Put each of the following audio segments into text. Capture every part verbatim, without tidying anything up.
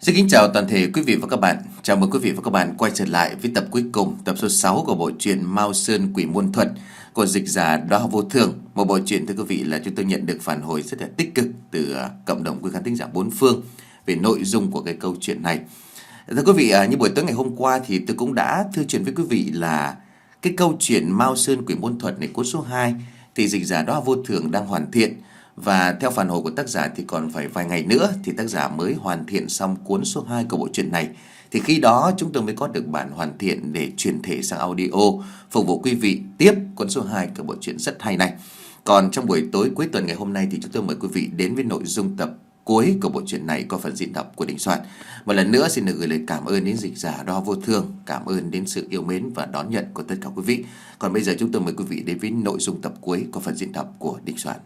Xin kính chào toàn thể quý vị và các bạn. Chào mừng quý vị và các bạn quay trở lại với tập cuối cùng, tập số sáu của bộ truyện Mao Sơn Quỷ Môn Thuật của dịch giả Đóa Vô Thường. Một bộ truyện thưa quý vị là chúng tôi nhận được phản hồi rất là tích cực từ cộng đồng quý khán thính giả bốn phương về nội dung của cái câu chuyện này. Thưa quý vị, như buổi tối ngày hôm qua thì tôi cũng đã thưa chuyện với quý vị là cái câu chuyện Mao Sơn Quỷ Môn Thuật này cuốn số hai thì dịch giả Đóa Vô Thường đang hoàn thiện. Và theo phản hồi của tác giả thì còn phải vài ngày nữa thì tác giả mới hoàn thiện xong cuốn số hai của bộ truyện này. Thì khi đó chúng tôi mới có được bản hoàn thiện để chuyển thể sang audio, phục vụ quý vị tiếp cuốn số hai của bộ truyện rất hay này. Còn trong buổi tối cuối tuần ngày hôm nay thì chúng tôi mời quý vị đến với nội dung tập cuối của bộ truyện này qua phần diễn đọc của Đình Soạn. Một lần nữa xin được gửi lời cảm ơn đến dịch giả Đóa Vô Thường, cảm ơn đến sự yêu mến và đón nhận của tất cả quý vị. Còn bây giờ chúng tôi mời quý vị đến với nội dung tập cuối của phần diễn đọc của Đình Soạn.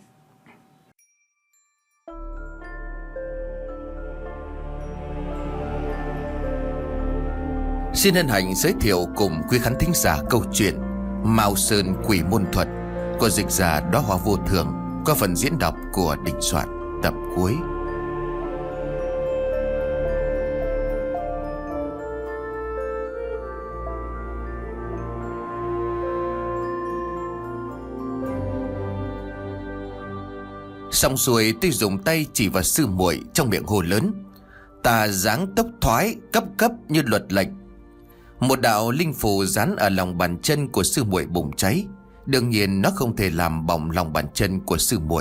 Xin hân hạnh giới thiệu cùng quý khán thính giả câu chuyện Mao Sơn Quỷ Môn Thuật của dịch giả Đóa Vô Thường qua phần diễn đọc của Đình Soạn tập cuối. Xong xuôi tôi dùng tay chỉ vào sư muội trong miệng hồ lớn: "Ta dáng tốc thoái cấp cấp như luật lệnh." Một đạo linh phù dán ở lòng bàn chân của sư muội bùng cháy. Đương nhiên nó không thể làm bỏng lòng bàn chân của sư muội.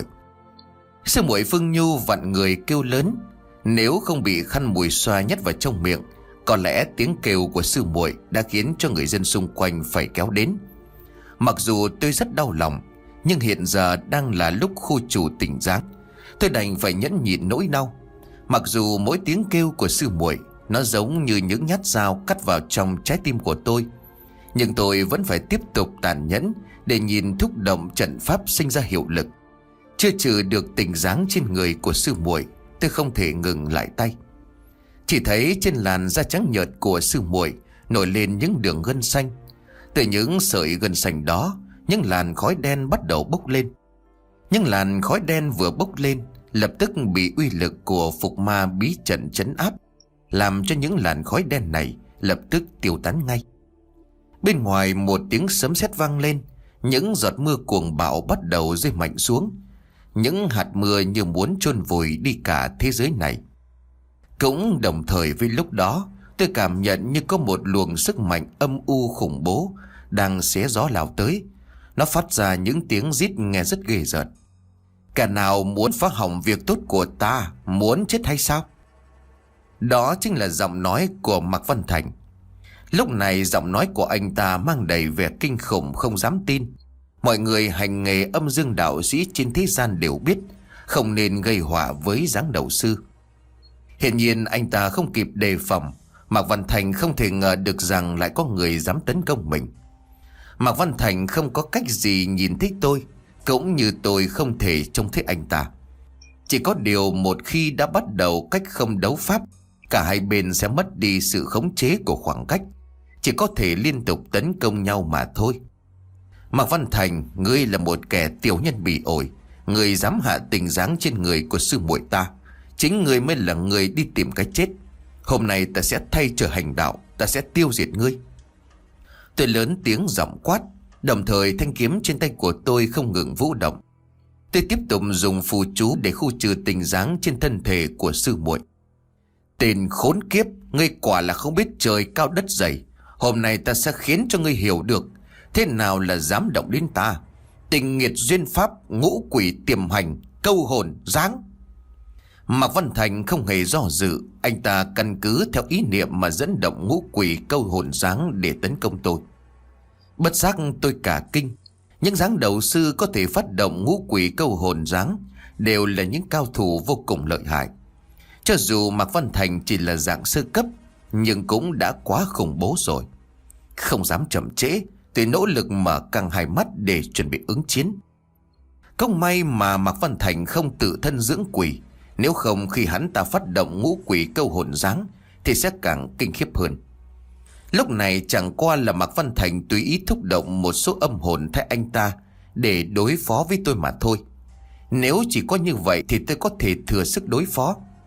Sư muội Phương Nhu vặn người kêu lớn. Nếu không bị khăn mùi xoa nhét vào trong miệng, có lẽ tiếng kêu của sư muội đã khiến cho người dân xung quanh phải kéo đến. Mặc dù tôi rất đau lòng, nhưng hiện giờ đang là lúc khu chủ tỉnh giáng. Tôi đành phải nhẫn nhịn nỗi đau. Mặc dù mỗi tiếng kêu của sư muội nó giống như những nhát dao cắt vào trong trái tim của tôi, nhưng tôi vẫn phải tiếp tục tàn nhẫn để nhìn thúc động trận pháp sinh ra hiệu lực. Chưa trừ được tình dáng trên người của sư muội, tôi không thể ngừng lại tay. Chỉ thấy trên làn da trắng nhợt của sư muội nổi lên những đường gân xanh. Từ những sợi gân xanh đó, những làn khói đen bắt đầu bốc lên. Những làn khói đen vừa bốc lên lập tức bị uy lực của phục ma bí trận trấn áp, làm cho những làn khói đen này lập tức tiêu tán ngay. Bên ngoài một tiếng sấm sét vang lên, những giọt mưa cuồng bạo bắt đầu rơi mạnh xuống. Những hạt mưa như muốn chôn vùi đi cả thế giới này. Cũng đồng thời với lúc đó, tôi cảm nhận như có một luồng sức mạnh âm u khủng bố đang xé gió lao tới. Nó phát ra những tiếng rít nghe rất ghê rợn. "Kẻ nào muốn phá hỏng việc tốt của ta, muốn chết hay sao?" Đó chính là giọng nói của Mạc Văn Thành. Lúc này giọng nói của anh ta mang đầy vẻ kinh khủng không dám tin. Mọi người hành nghề âm dương đạo sĩ trên thế gian đều biết không nên gây họa với giáng đầu sư. Hiển nhiên anh ta không kịp đề phòng. Mạc Văn Thành không thể ngờ được rằng lại có người dám tấn công mình. Mạc Văn Thành không có cách gì nhìn thấy tôi, cũng như tôi không thể trông thấy anh ta. Chỉ có điều một khi đã bắt đầu cách không đấu pháp, cả hai bên sẽ mất đi sự khống chế của khoảng cách, chỉ có thể liên tục tấn công nhau mà thôi. Mạc Văn Thành, ngươi là một kẻ tiểu nhân bị ổi. Ngươi dám hạ tình dáng trên người của sư muội ta, chính ngươi mới là người đi tìm cái chết. Hôm nay ta sẽ thay trở hành đạo, ta sẽ tiêu diệt ngươi. Tôi lớn tiếng giọng quát, đồng thời thanh kiếm trên tay của tôi không ngừng vũ động. Tôi tiếp tục dùng phù chú để khu trừ tình dáng trên thân thể của sư muội. Tên khốn kiếp, ngươi quả là không biết trời cao đất dày. Hôm nay ta sẽ khiến cho ngươi hiểu được thế nào là dám động đến ta. Tình nghiệt duyên pháp, ngũ quỷ tiềm hành, câu hồn giáng. Mạc Văn Thành không hề do dự. Anh ta căn cứ theo ý niệm mà dẫn động ngũ quỷ câu hồn giáng để tấn công tôi. Bất giác tôi cả kinh. Những giáng đầu sư có thể phát động ngũ quỷ câu hồn giáng đều là những cao thủ vô cùng lợi hại. Cho dù Mạc Văn Thành chỉ là dạng sơ cấp, nhưng cũng đã quá khủng bố rồi. Không dám chậm trễ, tôi nỗ lực mở căng hai mắt để chuẩn bị ứng chiến. Không may mà Mạc Văn Thành không tự thân dưỡng quỷ, nếu không khi hắn ta phát động ngũ quỷ câu hồn giáng thì sẽ càng kinh khiếp hơn. Lúc này chẳng qua là Mạc Văn Thành tùy ý thúc động một số âm hồn thay anh ta để đối phó với tôi mà thôi. Nếu chỉ có như vậy thì tôi có thể thừa sức đối phó.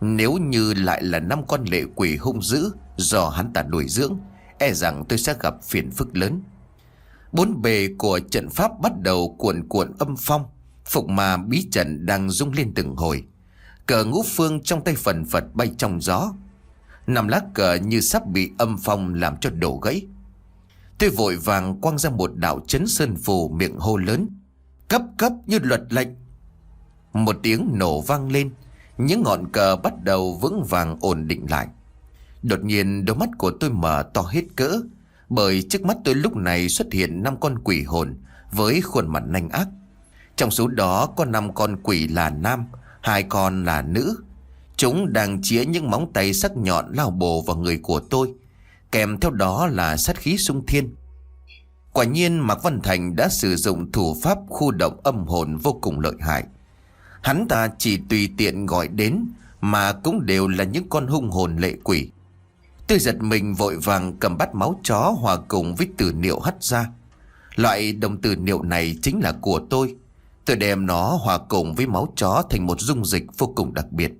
Nếu như lại là năm con lệ quỷ hung dữ do hắn ta nuôi dưỡng, e rằng tôi sẽ gặp phiền phức lớn. Bốn bề của trận pháp bắt đầu cuộn cuộn âm phong. Phục ma bí trận đang rung lên từng hồi. Cờ ngũ phương trong tay phần phật bay trong gió. Năm lá cờ như sắp bị âm phong làm cho đổ gãy. Tôi vội vàng quăng ra một đạo chấn sơn phù, miệng hô lớn: Cấp cấp như luật lệnh. Một tiếng nổ vang lên. Những ngọn cờ bắt đầu vững vàng ổn định lại. Đột nhiên đôi mắt của tôi mở to hết cỡ, bởi trước mắt tôi lúc này xuất hiện năm con quỷ hồn với khuôn mặt nanh ác. Trong số đó có năm con quỷ là nam, hai con là nữ. Chúng đang chĩa những móng tay sắc nhọn lao bổ vào người của tôi, kèm theo đó là sát khí xung thiên. Quả nhiên Mạc Văn Thành đã sử dụng thủ pháp khu động âm hồn vô cùng lợi hại. Hắn ta chỉ tùy tiện gọi đến mà cũng đều là những con hung hồn lệ quỷ. Tôi giật mình vội vàng cầm bát máu chó hòa cùng với tử niệu hất ra. Loại đồng tử niệu này chính là của tôi. Tôi đem nó hòa cùng với máu chó thành một dung dịch vô cùng đặc biệt.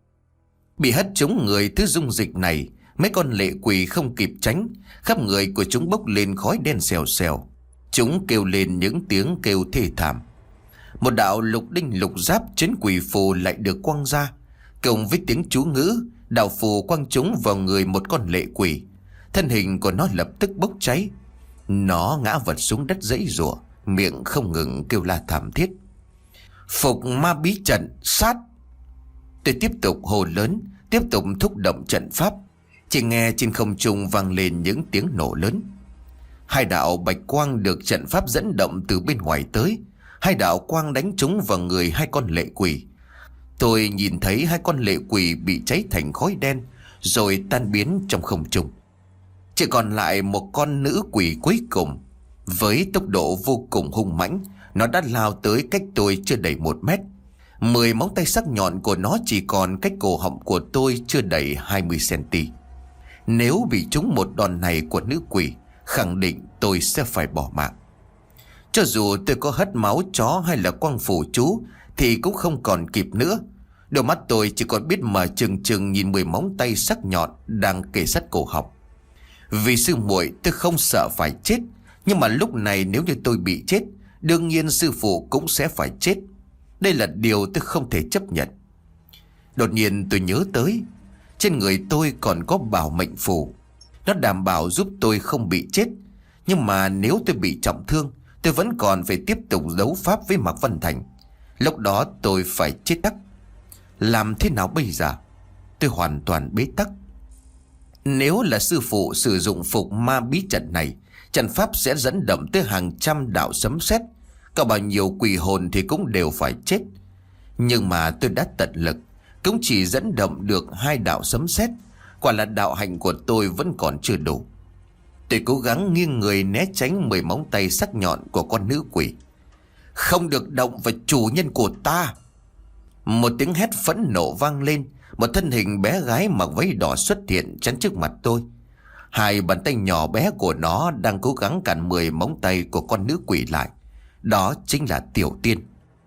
Bị hất trúng người thứ dung dịch này, mấy con lệ quỷ không kịp tránh, khắp người của chúng bốc lên khói đen xèo xèo. Chúng kêu lên những tiếng kêu thê thảm. Một đạo lục đinh lục giáp trấn quỷ phù lại được quăng ra, cùng với tiếng chú ngữ. Đạo phù quăng chúng vào người một con lệ quỷ. Thân hình của nó lập tức bốc cháy. Nó ngã vật xuống đất giãy giụa, miệng không ngừng kêu la thảm thiết. Phục ma bí trận sát. Tôi tiếp tục hô lớn, tiếp tục thúc động trận pháp. Chỉ nghe trên không trung vang lên những tiếng nổ lớn. Hai đạo bạch quang được trận pháp dẫn động từ bên ngoài tới. Hai đạo quang đánh trúng vào người hai con lệ quỷ. Tôi nhìn thấy hai con lệ quỷ bị cháy thành khói đen rồi tan biến trong không trung. Chỉ còn lại một con nữ quỷ cuối cùng. Với tốc độ vô cùng hung mãnh, nó đã lao tới cách tôi chưa đầy một mét. Mười móng tay sắc nhọn của nó chỉ còn cách cổ họng của tôi chưa đầy hai mươi xăng-ti-mét. Nếu bị trúng một đòn này của nữ quỷ, khẳng định tôi sẽ phải bỏ mạng. Cho dù tôi có hất máu chó hay là quăng phù chú thì cũng không còn kịp nữa. Đôi mắt tôi chỉ còn biết mở trừng trừng nhìn mười móng tay sắc nhọn đang kề sát cổ họng. Vì sư muội tôi không sợ phải chết, nhưng mà lúc này nếu như tôi bị chết, đương nhiên sư phụ cũng sẽ phải chết. Đây là điều tôi không thể chấp nhận. Đột nhiên tôi nhớ tới, trên người tôi còn có bảo mệnh phù. Nó đảm bảo giúp tôi không bị chết. Nhưng mà nếu tôi bị trọng thương, tôi vẫn còn phải tiếp tục đấu pháp với Mạc Văn Thành. Lúc đó tôi phải chết tắc. Làm thế nào bây giờ? Tôi hoàn toàn bế tắc. Nếu là sư phụ sử dụng phục ma bí trận này, trận pháp sẽ dẫn động tới hàng trăm đạo sấm sét. Có bao nhiêu quỷ hồn thì cũng đều phải chết. Nhưng mà tôi đã tận lực, cũng chỉ dẫn động được hai đạo sấm sét. Quả là đạo hạnh của tôi vẫn còn chưa đủ. Tôi cố gắng nghiêng người né tránh mười móng tay sắc nhọn của con nữ quỷ. Không được động vào chủ nhân của ta. Một tiếng hét phẫn nộ vang lên. Một thân hình bé gái mặc váy đỏ xuất hiện chắn trước mặt tôi. Hai bàn tay nhỏ bé của nó đang cố gắng cản mười móng tay của con nữ quỷ lại. Đó chính là Tiểu Tiên.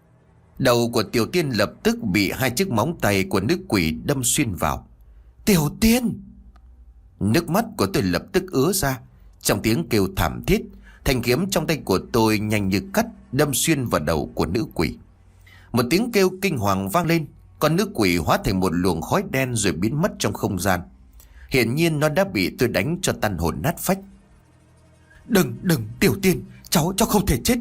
Đầu của Tiểu Tiên lập tức bị hai chiếc móng tay của nữ quỷ đâm xuyên vào. Tiểu Tiên! Nước mắt của tôi lập tức ứa ra. Trong tiếng kêu thảm thiết, thanh kiếm trong tay của tôi nhanh như cắt đâm xuyên vào đầu của nữ quỷ. Một tiếng kêu kinh hoàng vang lên. Con nữ quỷ hóa thành một luồng khói đen rồi biến mất trong không gian. Hiển nhiên nó đã bị tôi đánh cho tan hồn nát phách. Đừng, đừng, Tiểu Tiên, cháu, cháu không thể chết.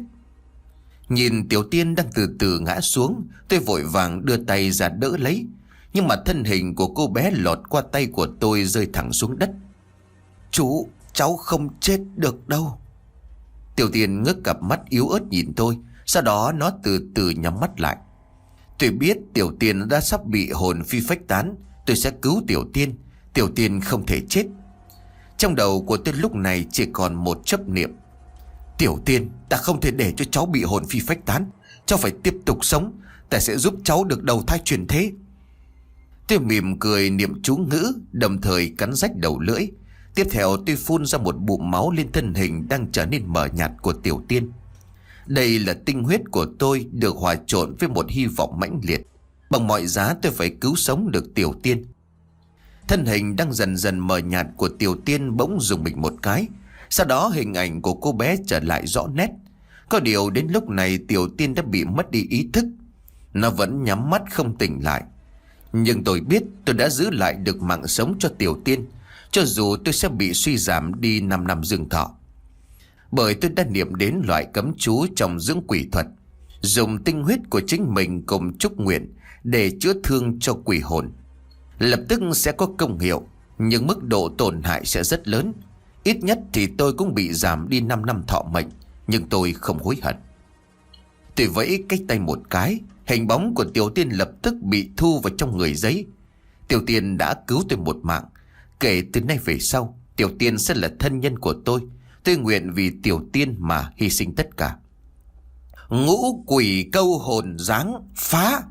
Nhìn Tiểu Tiên đang từ từ ngã xuống, tôi vội vàng đưa tay ra đỡ lấy. Nhưng mà thân hình của cô bé lọt qua tay của tôi rơi thẳng xuống đất. Chú, cháu không chết được đâu. Tiểu Tiên ngước cặp mắt yếu ớt nhìn tôi. Sau đó nó từ từ nhắm mắt lại. Tôi biết Tiểu Tiên đã sắp bị hồn phi phách tán. Tôi sẽ cứu Tiểu Tiên. Tiểu Tiên không thể chết. Trong đầu của tôi lúc này chỉ còn một chấp niệm. Tiểu Tiên, ta không thể để cho cháu bị hồn phi phách tán. Cháu phải tiếp tục sống. Ta sẽ giúp cháu được đầu thai chuyển thế. Tôi mỉm cười niệm chú ngữ, đồng thời cắn rách đầu lưỡi. Tiếp theo tôi phun ra một bụng máu lên thân hình đang trở nên mờ nhạt của Tiểu Tiên. Đây là tinh huyết của tôi được hòa trộn với một hy vọng mãnh liệt. Bằng mọi giá tôi phải cứu sống được Tiểu Tiên. Thân hình đang dần dần mờ nhạt của Tiểu Tiên bỗng rùng mình một cái. Sau đó hình ảnh của cô bé trở lại rõ nét. Có điều đến lúc này Tiểu Tiên đã bị mất đi ý thức. Nó vẫn nhắm mắt không tỉnh lại. Nhưng tôi biết tôi đã giữ lại được mạng sống cho Tiểu Tiên, cho dù tôi sẽ bị suy giảm đi 5 năm dương thọ. Bởi tôi đã niệm đến loại cấm chú trong dưỡng quỷ thuật, dùng tinh huyết của chính mình cùng chúc nguyện để chữa thương cho quỷ hồn. Lập tức sẽ có công hiệu, nhưng mức độ tổn hại sẽ rất lớn. Ít nhất thì tôi cũng bị giảm đi 5 năm thọ mệnh, nhưng tôi không hối hận. Tôi vẫy cái tay một cái, hình bóng của Tiểu Tiên lập tức bị thu vào trong người giấy. Tiểu Tiên đã cứu tôi một mạng. Kể từ nay về sau, Tiểu Tiên sẽ là thân nhân của tôi. Tôi nguyện vì Tiểu Tiên mà hy sinh tất cả. Ngũ quỷ câu hồn dáng phá.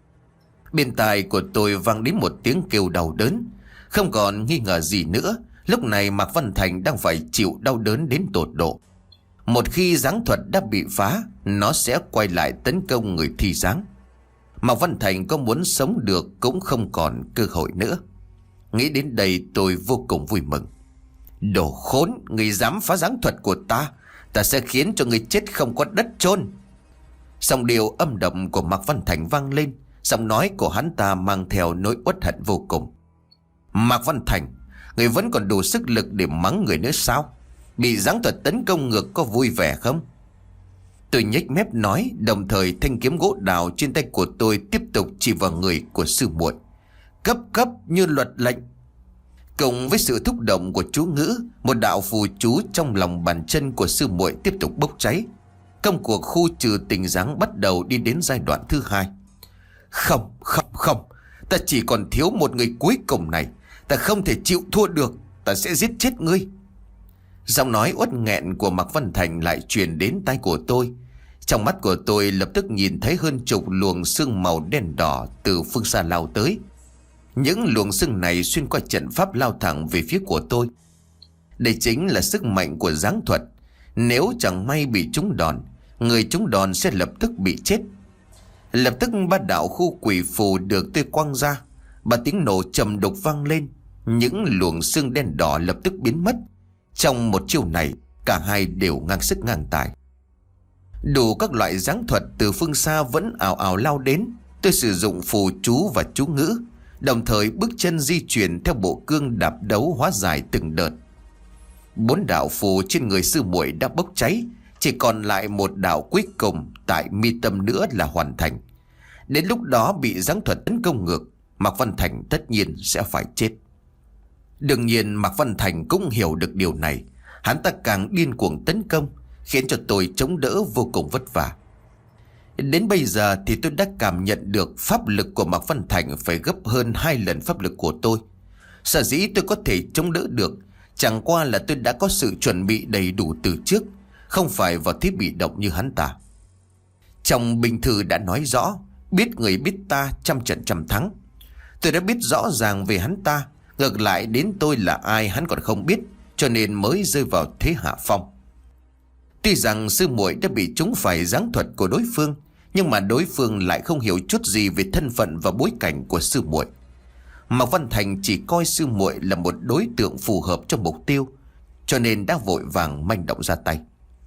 Bên tai của tôi vang đến một tiếng kêu đau đớn. Không còn nghi ngờ gì nữa, lúc này Mạc Văn Thành đang phải chịu đau đớn đến tột độ. Một khi giáng thuật đã bị phá, nó sẽ quay lại tấn công người thi giáng. Mạc Văn Thành có muốn sống được cũng không còn cơ hội nữa. Nghĩ đến đây tôi vô cùng vui mừng. Đồ khốn, người dám phá giáng thuật của ta, ta sẽ khiến cho người chết không có đất chôn. Giọng điệu âm độc của Mạc Văn Thành vang lên. Giọng nói của hắn ta mang theo nỗi uất hận vô cùng. Mạc Văn Thành, người vẫn còn đủ sức lực để mắng người nữa sao? Bị giáng thuật tấn công ngược có vui vẻ không? Tôi nhếch mép nói, đồng thời thanh kiếm gỗ đào trên tay của tôi tiếp tục chỉ vào người của sư muội. Cấp cấp như luật lệnh. Cùng với sự thúc động của chú ngữ, một đạo phù chú trong lòng bàn chân của sư muội tiếp tục bốc cháy. Công cuộc khu trừ tình giáng bắt đầu đi đến giai đoạn thứ hai. Không, không, không, ta chỉ còn thiếu một người cuối cùng này. Ta không thể chịu thua được, ta sẽ giết chết ngươi. Giọng nói uất nghẹn của Mạc Văn Thành lại truyền đến tai của tôi. Trong mắt của tôi lập tức nhìn thấy hơn chục luồng sương màu đen đỏ từ phương xa lao tới. Những luồng sương này xuyên qua trận pháp lao thẳng về phía của tôi. Đây chính là sức mạnh của giáng thuật. Nếu chẳng may bị trúng đòn, người trúng đòn sẽ lập tức bị chết. Lập tức ba đạo khu quỷ phù được tôi quăng ra. Ba tiếng nổ trầm đục vang lên. Những luồng sương đen đỏ lập tức biến mất. Trong một chiêu này, cả hai đều ngang sức ngang tài. Đủ các loại giáng thuật từ phương xa vẫn ào ào lao đến. Tôi sử dụng phù chú và chú ngữ, đồng thời bước chân di chuyển theo bộ cương đạp đấu hóa giải từng đợt. Bốn đạo phù trên người sư muội đã bốc cháy, chỉ còn lại một đạo cuối cùng tại mi tâm nữa là hoàn thành. Đến lúc đó bị giáng thuật tấn công ngược, Mạc Văn Thành tất nhiên sẽ phải chết. Đương nhiên Mạc Văn Thành cũng hiểu được điều này. Hắn ta càng điên cuồng tấn công, khiến cho tôi chống đỡ vô cùng vất vả. Đến bây giờ thì tôi đã cảm nhận được pháp lực của Mạc Văn Thành phải gấp hơn hai lần pháp lực của tôi. Sở dĩ tôi có thể chống đỡ được, chẳng qua là tôi đã có sự chuẩn bị đầy đủ từ trước, không phải vào thế bị động như hắn ta. Trong bình thư đã nói rõ, biết người biết ta, trăm trận trăm thắng. Tôi đã biết rõ ràng về hắn ta, ngược lại đến tôi là ai hắn còn không biết, cho nên mới rơi vào thế hạ phong. Tuy rằng sư muội đã bị trúng phải giáng thuật của đối phương, nhưng mà đối phương lại không hiểu chút gì về thân phận và bối cảnh của sư muội. Mạc Văn Thành chỉ coi sư muội là một đối tượng phù hợp cho mục tiêu, cho nên đã vội vàng manh động ra tay.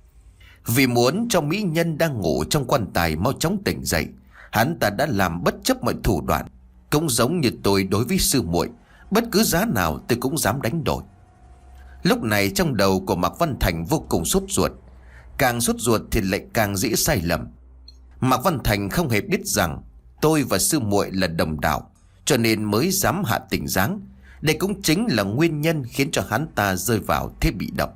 Vì muốn cho mỹ nhân đang ngủ trong quan tài mau chóng tỉnh dậy, hắn ta đã làm bất chấp mọi thủ đoạn. Cũng giống như tôi đối với sư muội, bất cứ giá nào tôi cũng dám đánh đổi. Lúc này trong đầu của Mạc Văn Thành vô cùng sốt ruột. Càng sốt ruột thì lại càng dễ sai lầm. Mạc Văn Thành không hề biết rằng tôi và sư muội là đồng đạo, cho nên mới dám hạ tình giáng. Đây cũng chính là nguyên nhân khiến cho hắn ta rơi vào thế bị động.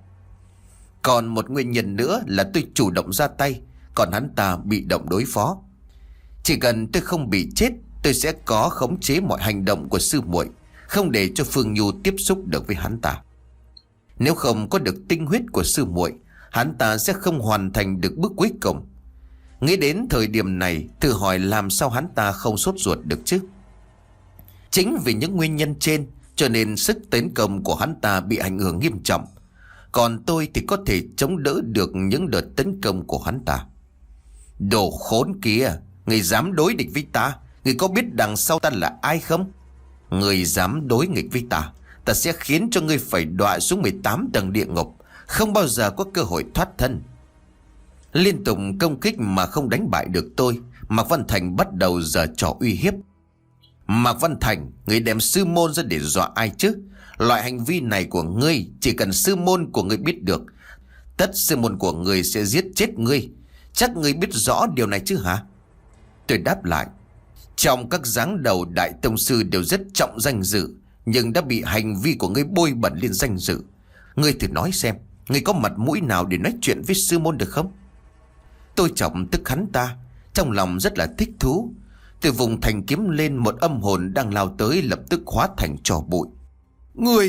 Còn một nguyên nhân nữa là tôi chủ động ra tay, còn hắn ta bị động đối phó. Chỉ cần tôi không bị chết, tôi sẽ có khống chế mọi hành động của sư muội, không để cho Phương Nhu tiếp xúc được với hắn ta. Nếu không có được tinh huyết của sư muội, hắn ta sẽ không hoàn thành được bước cuối cùng. Nghĩ đến thời điểm này, tự hỏi làm sao hắn ta không sốt ruột được chứ. Chính vì những nguyên nhân trên, cho nên sức tấn công của hắn ta bị ảnh hưởng nghiêm trọng. Còn tôi thì có thể chống đỡ được những đợt tấn công của hắn ta. Đồ khốn kia, người dám đối địch với ta, Người có biết đằng sau ta là ai không? Người dám đối nghịch với ta, ta sẽ khiến cho ngươi phải đọa xuống mười tám tầng địa ngục, không bao giờ có cơ hội thoát thân. Liên tục công kích mà không đánh bại được tôi, Mạc Văn Thành bắt đầu giở trò uy hiếp. Mạc Văn Thành, ngươi đem sư môn ra để dọa ai chứ? Loại hành vi này của ngươi chỉ cần sư môn của ngươi biết được, tất sư môn của ngươi sẽ giết chết ngươi. Chắc ngươi biết rõ điều này chứ hả? Tôi đáp lại, trong các giáng đầu đại tông sư đều rất trọng danh dự, nhưng đã bị hành vi của ngươi bôi bẩn lên danh dự. Ngươi thử nói xem, ngươi có mặt mũi nào để nói chuyện với sư môn được không? Tôi trọng tức hắn ta, trong lòng rất là thích thú. Từ vùng thành kiếm lên, một âm hồn đang lao tới lập tức hóa thành tro bụi. Ngươi...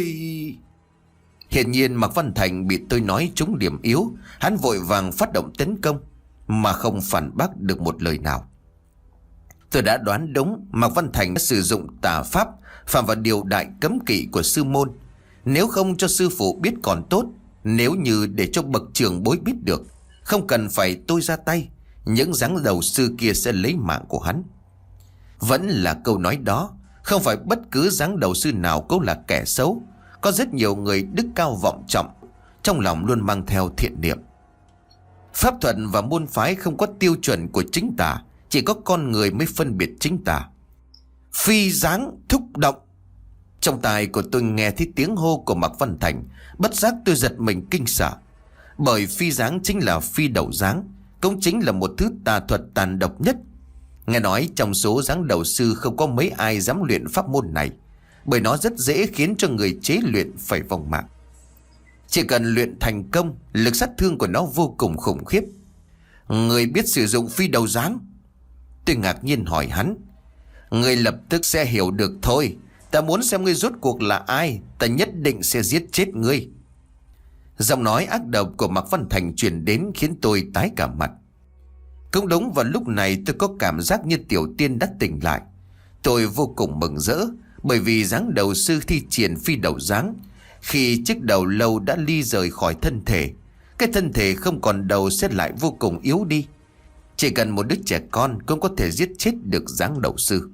Hiển nhiên Mạc Văn Thành bị tôi nói trúng điểm yếu, hắn vội vàng phát động tấn công mà không phản bác được một lời nào. Tôi đã đoán đúng, Mạc Văn Thành đã sử dụng tà pháp, phạm vào điều đại cấm kỵ của sư môn. Nếu không cho sư phụ biết còn tốt, nếu như để cho bậc trưởng bối biết được, không cần phải tôi ra tay, những giáng đầu sư kia sẽ lấy mạng của hắn. Vẫn là câu nói đó, không phải bất cứ giáng đầu sư nào cũng là kẻ xấu. Có rất nhiều người đức cao vọng trọng, trong lòng luôn mang theo thiện niệm. Pháp thuật và môn phái không có tiêu chuẩn của chính tà, chỉ có con người mới phân biệt chính tà. Phi giáng thúc động. Trong tai của tôi nghe thấy tiếng hô của Mạc Văn Thành, bất giác tôi giật mình kinh sợ. Bởi phi giáng chính là phi đầu giáng, cũng chính là một thứ tà thuật tàn độc nhất. Nghe nói trong số giáng đầu sư không có mấy ai dám luyện pháp môn này, bởi nó rất dễ khiến cho người chế luyện phải vong mạng. Chỉ cần luyện thành công, lực sát thương của nó vô cùng khủng khiếp. Người biết sử dụng phi đầu giáng? Tôi ngạc nhiên hỏi hắn. Người lập tức sẽ hiểu được thôi. Ta muốn xem ngươi rốt cuộc là ai, ta nhất định sẽ giết chết ngươi. Giọng nói ác độc của Mạc Văn Thành truyền đến khiến tôi tái cả mặt. Cũng đúng, vào lúc này tôi có cảm giác như Tiểu Tiên đã tỉnh lại. Tôi vô cùng mừng rỡ, bởi vì giáng đầu sư thi triển phi đầu giáng, khi chiếc đầu lâu đã ly rời khỏi thân thể, cái thân thể không còn đầu sẽ lại vô cùng yếu đi. Chỉ cần một đứa trẻ con cũng có thể giết chết được giáng đầu sư.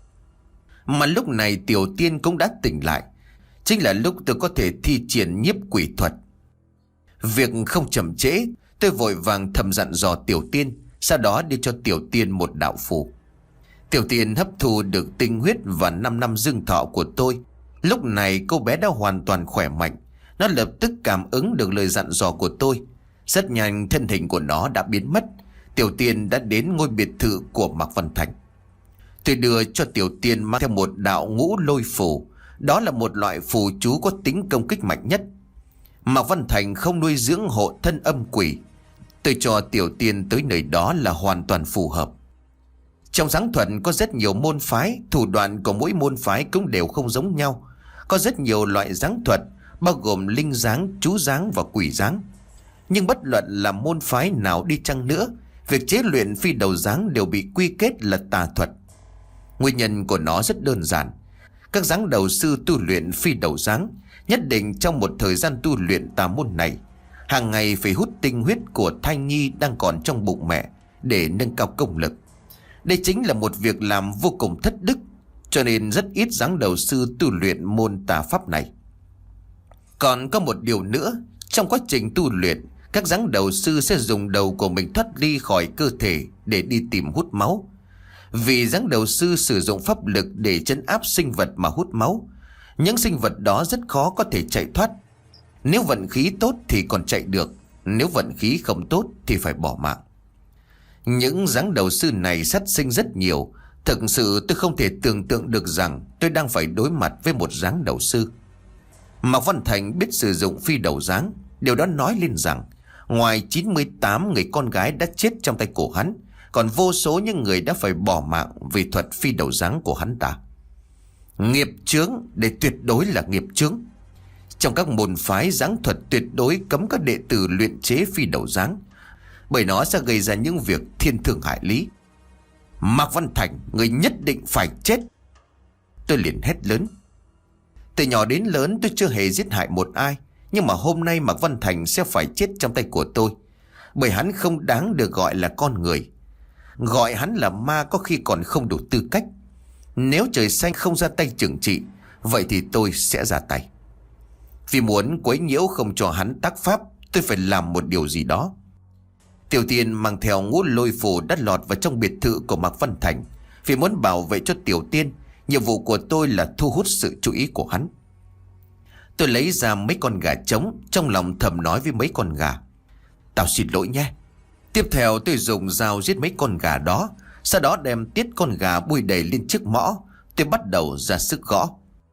Mà lúc này Tiểu Tiên cũng đã tỉnh lại, chính là lúc tôi có thể thi triển nhiếp quỷ thuật. Việc không chậm trễ, tôi vội vàng thầm dặn dò Tiểu Tiên, sau đó đưa cho Tiểu Tiên một đạo phù. Tiểu Tiên hấp thu được tinh huyết và năm năm dương thọ của tôi. Lúc này cô bé đã hoàn toàn khỏe mạnh. Nó lập tức cảm ứng được lời dặn dò của tôi. Rất nhanh thân hình của nó đã biến mất. Tiểu Tiên đã đến ngôi biệt thự của Mạc Văn Thành. Tôi đưa cho Tiểu Tiên mang theo một đạo ngũ lôi phù. Đó là một loại phù chú có tính công kích mạnh nhất. Mạc Văn Thành không nuôi dưỡng hộ thân âm quỷ. Tôi cho Tiểu Tiên tới nơi đó là hoàn toàn phù hợp. Trong giáng thuật có rất nhiều môn phái, thủ đoạn của mỗi môn phái cũng đều không giống nhau. Có rất nhiều loại giáng thuật, bao gồm linh giáng, chú giáng và quỷ giáng. Nhưng bất luận là môn phái nào đi chăng nữa, việc chế luyện phi đầu giáng đều bị quy kết là tà thuật. Nguyên nhân của nó rất đơn giản. Các giáng đầu sư tu luyện phi đầu giáng nhất định trong một thời gian tu luyện tà môn này, hàng ngày phải hút tinh huyết của thai nhi đang còn trong bụng mẹ để nâng cao công lực. Đây chính là một việc làm vô cùng thất đức, cho nên rất ít giáng đầu sư tu luyện môn tà pháp này. Còn có một điều nữa, trong quá trình tu luyện, các giáng đầu sư sẽ dùng đầu của mình thoát ly khỏi cơ thể để đi tìm hút máu. Vì giáng đầu sư sử dụng pháp lực để trấn áp sinh vật mà hút máu, những sinh vật đó rất khó có thể chạy thoát. Nếu vận khí tốt thì còn chạy được, nếu vận khí không tốt thì phải bỏ mạng. Những giáng đầu sư này sát sinh rất nhiều. Thực sự tôi không thể tưởng tượng được rằng tôi đang phải đối mặt với một giáng đầu sư. Mạc Văn Thành biết sử dụng phi đầu giáng. Điều đó nói lên rằng ngoài chín mươi tám người con gái đã chết trong tay của hắn, còn vô số những người đã phải bỏ mạng vì thuật phi đầu giáng của hắn ta. Nghiệp chướng, để tuyệt đối là nghiệp chướng. Trong các môn phái giáng thuật tuyệt đối cấm các đệ tử luyện chế phi đầu giáng, bởi nó sẽ gây ra những việc thiên thương hại lý. Mạc Văn Thành, người nhất định phải chết. Tôi liền hét lớn. Từ nhỏ đến lớn tôi chưa hề giết hại một ai, nhưng mà hôm nay Mạc Văn Thành sẽ phải chết trong tay của tôi, bởi hắn không đáng được gọi là con người. Gọi hắn là ma có khi còn không đủ tư cách. Nếu trời xanh không ra tay trừng trị, vậy thì tôi sẽ ra tay. Vì muốn quấy nhiễu không cho hắn tác pháp, tôi phải làm một điều gì đó. Tiểu Tiên mang theo ngũ lôi phù đã lọt vào trong biệt thự của Mạc Văn Thành. Vì muốn bảo vệ cho Tiểu Tiên, nhiệm vụ của tôi là thu hút sự chú ý của hắn. Tôi lấy ra mấy con gà trống, trong lòng thầm nói với mấy con gà: tao xin lỗi nhé. Tiếp theo tôi dùng dao giết mấy con gà đó. Sau đó đem tiết con gà bôi đầy lên chiếc mõ. Tôi bắt đầu ra sức gõ.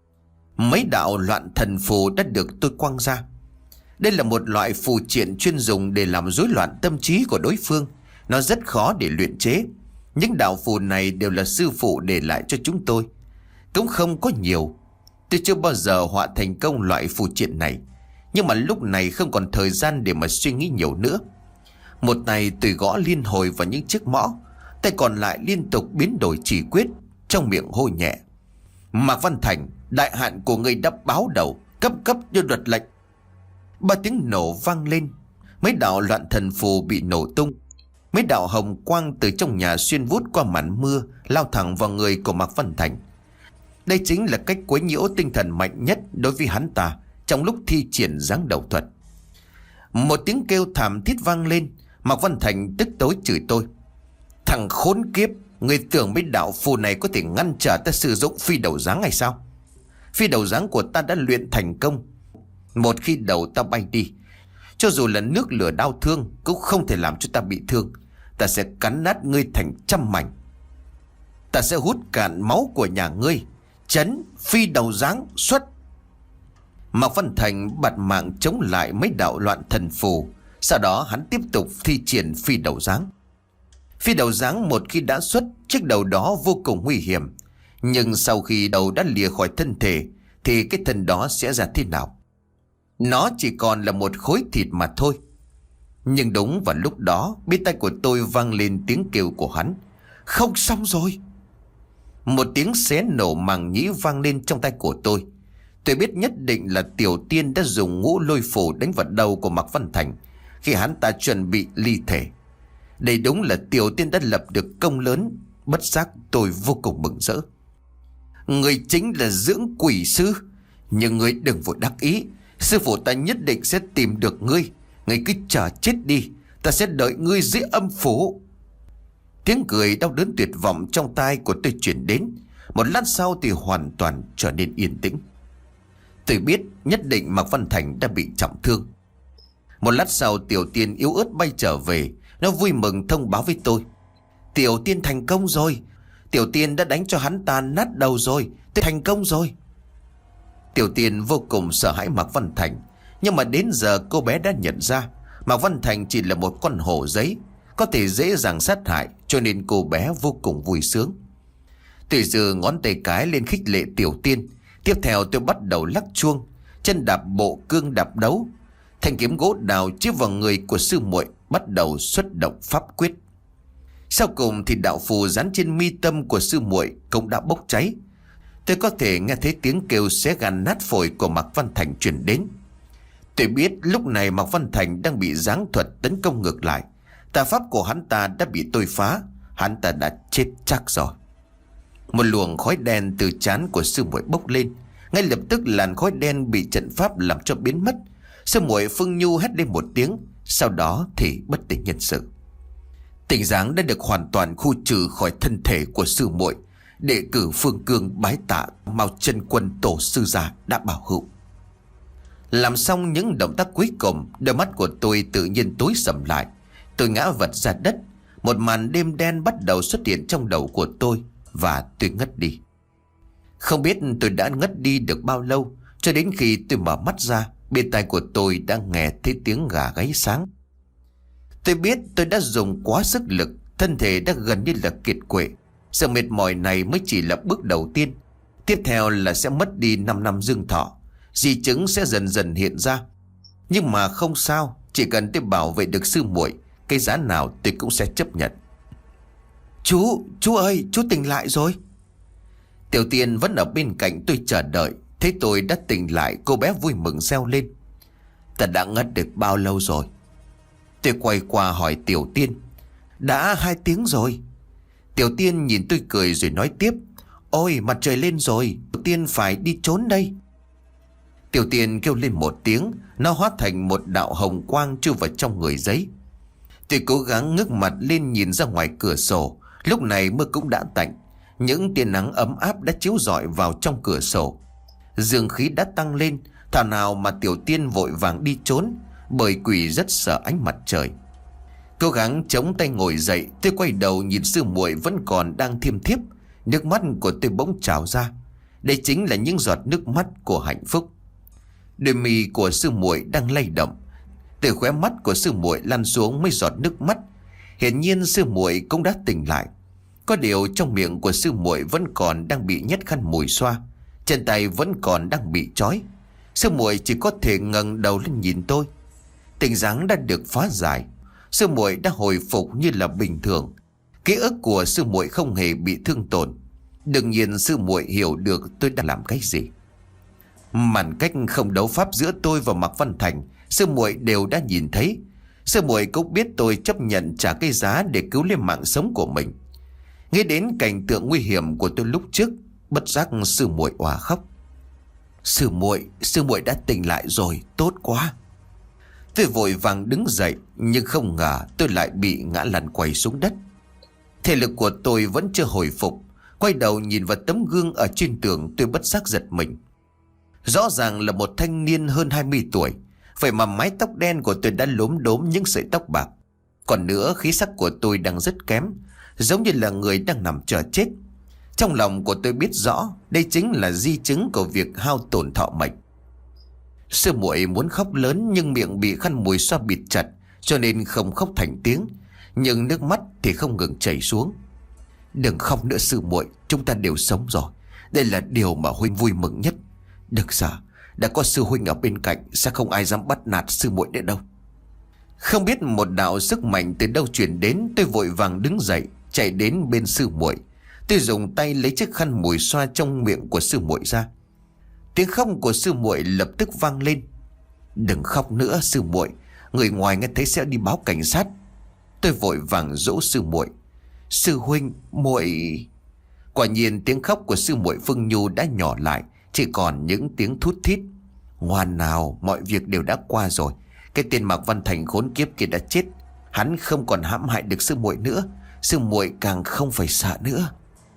Mấy đạo loạn thần phù đã được tôi quăng ra. Đây là một loại phù triện chuyên dùng để làm rối loạn tâm trí của đối phương. Nó rất khó để luyện chế. Những đạo phù này đều là sư phụ để lại cho chúng tôi. Cũng không có nhiều. Tôi chưa bao giờ họa thành công loại phù triện này. Nhưng mà lúc này không còn thời gian để mà suy nghĩ nhiều nữa. Một tay tôi gõ liên hồi vào những chiếc mõ, tay còn lại liên tục biến đổi chỉ quyết, trong miệng hô nhẹ: Mạc Văn Thành, đại hạn của ngươi đã báo đầu, cấp cấp như luật lệnh. Ba tiếng nổ vang lên. Mấy đạo loạn thần phù bị nổ tung. Mấy đạo hồng quang từ trong nhà xuyên vút qua màn mưa, lao thẳng vào người của Mạc Văn Thành. Đây chính là cách quấy nhiễu tinh thần mạnh nhất đối với hắn ta trong lúc thi triển giáng đầu thuật. Một tiếng kêu thảm thiết vang lên. Mạc Văn Thành tức tối chửi tôi: thằng khốn kiếp, người tưởng mấy đạo phù này có thể ngăn trở ta sử dụng phi đầu giáng hay sao? Phi đầu giáng của ta đã luyện thành công. Một khi đầu ta bay đi, cho dù là nước lửa đau thương cũng không thể làm cho ta bị thương. Ta sẽ cắn nát ngươi thành trăm mảnh. Ta sẽ hút cạn máu của nhà ngươi. Chấn phi đầu giáng xuất. Mạc Văn Thành bạt mạng chống lại mấy đạo loạn thần phù. Sau đó hắn tiếp tục thi triển phi đầu giáng. Phi đầu giáng một khi đã xuất, chiếc đầu đó vô cùng nguy hiểm. Nhưng sau khi đầu đã lìa khỏi thân thể, thì cái thân đó sẽ ra thế nào? Nó chỉ còn là một khối thịt mà thôi. Nhưng đúng vào lúc đó, bên tai của tôi vang lên tiếng kêu của hắn: không xong rồi. Một tiếng xé nổ màng nhĩ vang lên trong tay của tôi. Tôi biết nhất định là Tiểu Tiên đã dùng ngũ lôi phù đánh vào đầu của Mạc Văn Thành khi hắn ta chuẩn bị ly thể. Đây đúng là Tiểu Tiên đã lập được công lớn. Bất giác tôi vô cùng mừng rỡ. Người chính là dưỡng quỷ sư. Nhưng người đừng vội đắc ý. Sư phụ ta nhất định sẽ tìm được ngươi. Ngươi cứ chờ chết đi. Ta sẽ đợi ngươi dưới âm phủ. Tiếng cười đau đớn tuyệt vọng trong tai của tôi chuyển đến. Một lát sau thì hoàn toàn trở nên yên tĩnh. Tôi biết nhất định Mạc Văn Thành đã bị trọng thương. Một lát sau Tiểu Tiên yếu ớt bay trở về. Nó vui mừng thông báo với tôi: Tiểu Tiên thành công rồi. Tiểu Tiên đã đánh cho hắn ta nát đầu rồi. Tôi thành công rồi. Tiểu Tiên vô cùng sợ hãi Mạc Văn Thành. Nhưng mà đến giờ cô bé đã nhận ra Mạc Văn Thành chỉ là một con hổ giấy, có thể dễ dàng sát hại. Cho nên cô bé vô cùng vui sướng. Tôi giơ ngón tay cái lên khích lệ Tiểu Tiên. Tiếp theo tôi bắt đầu lắc chuông, chân đạp bộ cương đạp đấu. Thanh kiếm gỗ đào chiếu vào người của sư muội bắt đầu xuất động pháp quyết. Sau cùng thì đạo phù dán trên mi tâm của sư muội cũng đã bốc cháy. Tôi có thể nghe thấy tiếng kêu xé gan nát phổi của Mạc Văn Thành truyền đến. Tôi biết lúc này Mạc Văn Thành đang bị giáng thuật tấn công ngược lại. Tà pháp của hắn ta đã bị tôi phá. Hắn ta đã chết chắc rồi. Một luồng khói đen từ trán của sư muội bốc lên. Ngay lập tức làn khói đen bị trận pháp làm cho biến mất. Sư muội Phương Nhu hét lên một tiếng, sau đó thì bất tỉnh nhân sự. Tình dáng đã được hoàn toàn khu trừ khỏi thân thể của sư muội. Đệ cử Phương Cương bái tạ Mao Chân Quân tổ sư già đã bảo hữu. Làm xong những động tác cuối cùng, đôi mắt của tôi tự nhiên tối sầm lại. Tôi ngã vật ra đất. Một màn đêm đen bắt đầu xuất hiện trong đầu của tôi, và tôi ngất đi. Không biết tôi đã ngất đi được bao lâu, cho đến khi tôi mở mắt ra, bên tai của tôi đã nghe thấy tiếng gà gáy sáng. Tôi biết tôi đã dùng quá sức lực, thân thể đã gần như là kiệt quệ. Sự mệt mỏi này mới chỉ là bước đầu tiên. Tiếp theo là sẽ mất đi năm năm dương thọ. Di chứng sẽ dần dần hiện ra. Nhưng mà không sao, chỉ cần tôi bảo vệ được sư muội, cái giá nào tôi cũng sẽ chấp nhận. Chú, chú ơi, chú tỉnh lại rồi. Tiểu Tiên vẫn ở bên cạnh tôi chờ đợi. Thấy tôi đã tỉnh lại, cô bé vui mừng reo lên: Ta đã ngất được bao lâu rồi? Tôi quay qua hỏi Tiểu Tiên: Đã hai tiếng rồi. Tiểu Tiên nhìn tôi cười rồi nói tiếp: Ôi mặt trời lên rồi, Tiểu Tiên phải đi trốn đây. Tiểu Tiên kêu lên một tiếng, nó hóa thành một đạo hồng quang chui vào trong người giấy. Tôi cố gắng ngước mặt lên nhìn ra ngoài cửa sổ. Lúc này mưa cũng đã tạnh, những tia nắng ấm áp đã chiếu rọi vào trong cửa sổ. Dương khí đã tăng lên, thảo nào mà Tiểu Tiên vội vàng đi trốn, bởi quỷ rất sợ ánh mặt trời. Cố gắng chống tay ngồi dậy, tôi quay đầu nhìn sư muội vẫn còn đang thiêm thiếp. Nước mắt của tôi bỗng trào ra. Đây chính là những giọt nước mắt của hạnh phúc. Đôi mi của sư muội đang lay động, từ khóe mắt của sư muội lăn xuống mấy giọt nước mắt. Hiển nhiên sư muội cũng đã tỉnh lại. Có điều trong miệng của sư muội vẫn còn đang bị nhét khăn mùi xoa, chân tay vẫn còn đang bị trói. Sư muội chỉ có thể ngẩng đầu lên nhìn tôi. Tình dáng đã được phá giải, sư muội đã hồi phục như là bình thường. Ký ức của sư muội không hề bị thương tổn. Đương nhiên sư muội hiểu được tôi đang làm cái gì. Màn cách không đấu pháp giữa tôi và Mạc Văn Thành, sư muội đều đã nhìn thấy. Sư muội cũng biết tôi chấp nhận trả cái giá để cứu lấy mạng sống của mình. Nghĩ đến cảnh tượng nguy hiểm của tôi lúc trước, bất giác sư muội òa khóc. Sư muội, sư muội đã tỉnh lại rồi, tốt quá. Tôi vội vàng đứng dậy, nhưng không ngờ tôi lại bị ngã lăn quay xuống đất. Thể lực của tôi vẫn chưa hồi phục. Quay đầu nhìn vào tấm gương ở trên tường, tôi bất giác giật mình. Rõ ràng là một thanh niên hơn hai mươi tuổi, vậy mà mái tóc đen của tôi đã lốm đốm những sợi tóc bạc. Còn nữa, khí sắc của tôi đang rất kém, giống như là người đang nằm chờ chết. Trong lòng của tôi biết rõ đây chính là di chứng của việc hao tổn thọ mệnh. Sư muội muốn khóc lớn nhưng miệng bị khăn mùi xoa bịt chặt, cho nên không khóc thành tiếng, nhưng nước mắt thì không ngừng chảy xuống. Đừng khóc nữa sư muội, chúng ta đều sống rồi. Đây là điều mà huynh vui mừng nhất. Được giờ, đã có sư huynh ở bên cạnh, sẽ không ai dám bắt nạt sư muội nữa đâu. Không biết một đạo sức mạnh từ đâu truyền đến, tôi vội vàng đứng dậy, chạy đến bên sư muội. Tôi dùng tay lấy chiếc khăn mùi xoa trong miệng của sư muội ra. Tiếng khóc của sư muội lập tức vang lên. Đừng khóc nữa sư muội, người ngoài nghe thấy sẽ đi báo cảnh sát. Tôi vội vàng dỗ sư muội. Sư huynh, muội... Quả nhiên tiếng khóc của sư muội Phương Nhu đã nhỏ lại, chỉ còn những tiếng thút thít. Ngoan nào, mọi việc đều đã qua rồi. Cái tên Mạc Văn Thành khốn kiếp kia đã chết, hắn không còn hãm hại được sư muội nữa. Sư muội càng không phải sợ nữa.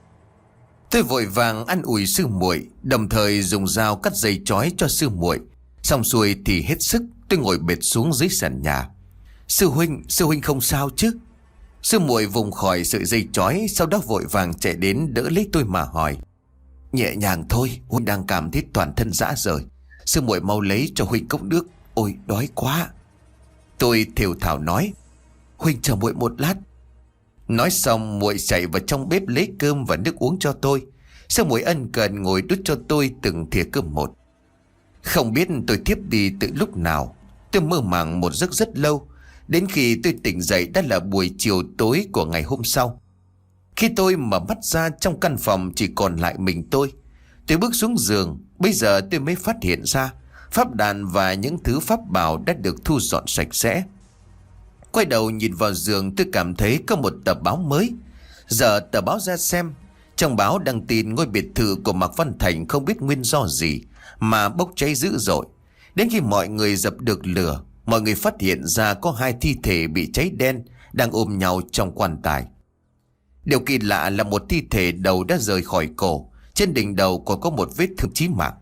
Tôi vội vàng an ủi sư muội, đồng thời dùng dao cắt dây chói cho sư muội. Xong xuôi thì hết sức, tôi ngồi bệt xuống dưới sàn nhà. Sư huynh, sư huynh không sao chứ? Sư muội vùng khỏi sợi dây chói, sau đó vội vàng chạy đến đỡ lấy tôi mà hỏi. Nhẹ nhàng thôi, huynh đang cảm thấy toàn thân rã rời. Sư muội mau lấy cho huynh cốc nước, ôi đói quá. Tôi thều thào nói. Huynh chờ muội một lát. Nói xong muội chạy vào trong bếp lấy cơm và nước uống cho tôi. Sư muội ân cần ngồi đút cho tôi từng thìa cơm một. Không biết tôi thiếp đi từ lúc nào. Tôi mơ màng một giấc rất lâu. Đến khi tôi tỉnh dậy đã là buổi chiều tối của ngày hôm sau. Khi tôi mở mắt ra, trong căn phòng chỉ còn lại mình tôi. Tôi bước xuống giường, bây giờ tôi mới phát hiện ra pháp đàn và những thứ pháp bảo đã được thu dọn sạch sẽ. Quay đầu nhìn vào giường, tôi cảm thấy có một tờ báo mới. Giờ tờ báo ra xem. Trong báo đăng tin ngôi biệt thự của Mạc Văn Thành không biết nguyên do gì mà bốc cháy dữ dội. Đến khi mọi người dập được lửa, mọi người phát hiện ra có hai thi thể bị cháy đen đang ôm nhau trong quan tài. Điều kỳ lạ là một thi thể đầu đã rời khỏi cổ, trên đỉnh đầu còn có một vết thương chí mạng.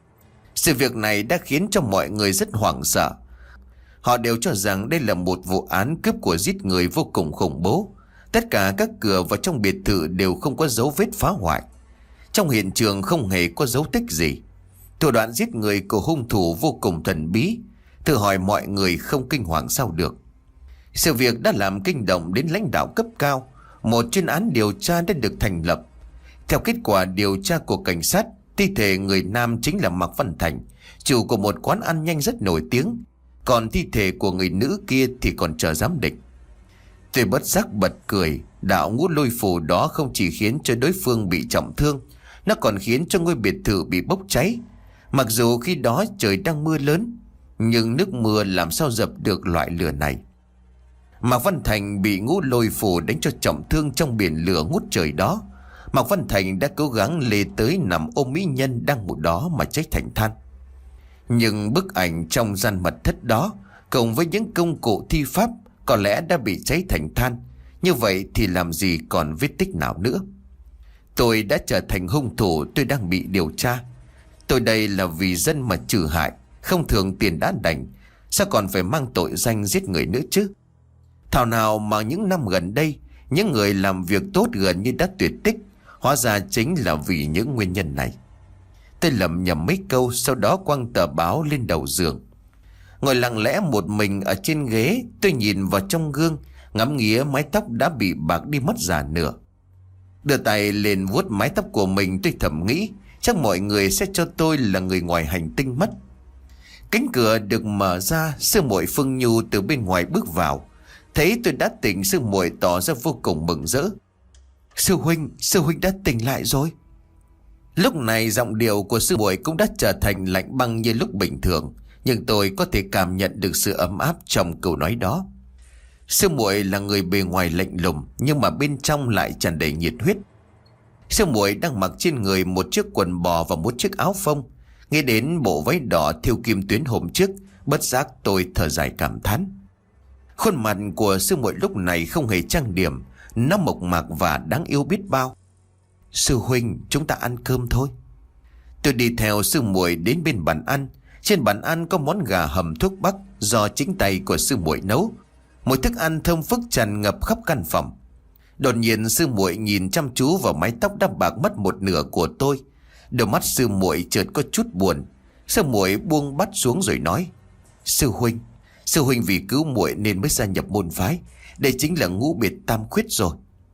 Sự việc này đã khiến cho mọi người rất hoảng sợ. Họ đều cho rằng đây là một vụ án cướp của giết người vô cùng khủng bố. Tất cả các cửa vào trong biệt thự đều không có dấu vết phá hoại. Trong hiện trường không hề có dấu tích gì. Thủ đoạn giết người của hung thủ vô cùng thần bí. Thử hỏi mọi người không kinh hoàng sao được. Sự việc đã làm kinh động đến lãnh đạo cấp cao. Một chuyên án điều tra đã được thành lập. Theo kết quả điều tra của cảnh sát, thi thể người nam chính là Mạc Văn Thành, chủ của một quán ăn nhanh rất nổi tiếng. Còn thi thể của người nữ kia thì còn chờ giám định. Tôi bất giác bật cười. Đạo ngũ lôi phù đó không chỉ khiến cho đối phương bị trọng thương, nó còn khiến cho ngôi biệt thự bị bốc cháy. Mặc dù khi đó trời đang mưa lớn, nhưng nước mưa làm sao dập được loại lửa này. Mạc Văn Thành bị Ngũ Lôi Phù đánh cho trọng thương trong biển lửa ngút trời đó. Mạc Văn Thành đã cố gắng lê tới nằm ôm mỹ nhân đang ngủ đó mà cháy thành than. Nhưng bức ảnh trong gian mật thất đó cộng với những công cụ thi pháp có lẽ đã bị cháy thành than. Như vậy thì làm gì còn vết tích nào nữa. Tôi đã trở thành hung thủ, tôi đang bị điều tra. Tôi đây là vì dân mà trừ hại, không thường tiền đã đành, sao còn phải mang tội danh giết người nữa chứ. Thảo nào mà những năm gần đây, những người làm việc tốt gần như đã tuyệt tích, hóa ra chính là vì những nguyên nhân này. Tôi lẩm nhẩm mấy câu, sau đó quăng tờ báo lên đầu giường. Ngồi lặng lẽ một mình ở trên ghế, tôi nhìn vào trong gương, ngắm nghía mái tóc đã bị bạc đi mất già nửa. Đưa tay lên vuốt mái tóc của mình, tôi thầm nghĩ chắc mọi người sẽ cho tôi là người ngoài hành tinh mất. Cánh cửa được mở ra, sư muội Phương Nhu từ bên ngoài bước vào. Thấy tôi đã tỉnh, sư muội tỏ ra vô cùng mừng rỡ. Sư huynh, sư huynh đã tỉnh lại rồi. Lúc này giọng điệu của sư muội cũng đã trở thành lạnh băng như lúc bình thường, nhưng tôi có thể cảm nhận được sự ấm áp trong câu nói đó. Sư muội là người bề ngoài lạnh lùng, nhưng mà bên trong lại tràn đầy nhiệt huyết. Sư muội đang mặc trên người một chiếc quần bò và một chiếc áo phông. Nghe đến bộ váy đỏ thêu kim tuyến hôm trước, bất giác tôi thở dài cảm thán. Khuôn mặt của sư muội lúc này không hề trang điểm, nó mộc mạc và đáng yêu biết bao. Sư huynh, chúng ta ăn cơm thôi. Tôi đi theo sư muội đến bên bàn ăn. Trên bàn ăn có món gà hầm thuốc bắc do chính tay của sư muội nấu. Mùi thức ăn thơm phức tràn ngập khắp căn phòng. Đột nhiên sư muội nhìn chăm chú vào mái tóc đã bạc mất một nửa của tôi. Đôi mắt sư muội chợt có chút buồn. Sư muội buông bát xuống rồi nói: Sư huynh, sư huynh vì cứu muội nên mới gia nhập môn phái. Đây chính là ngũ biệt tam khuyết rồi.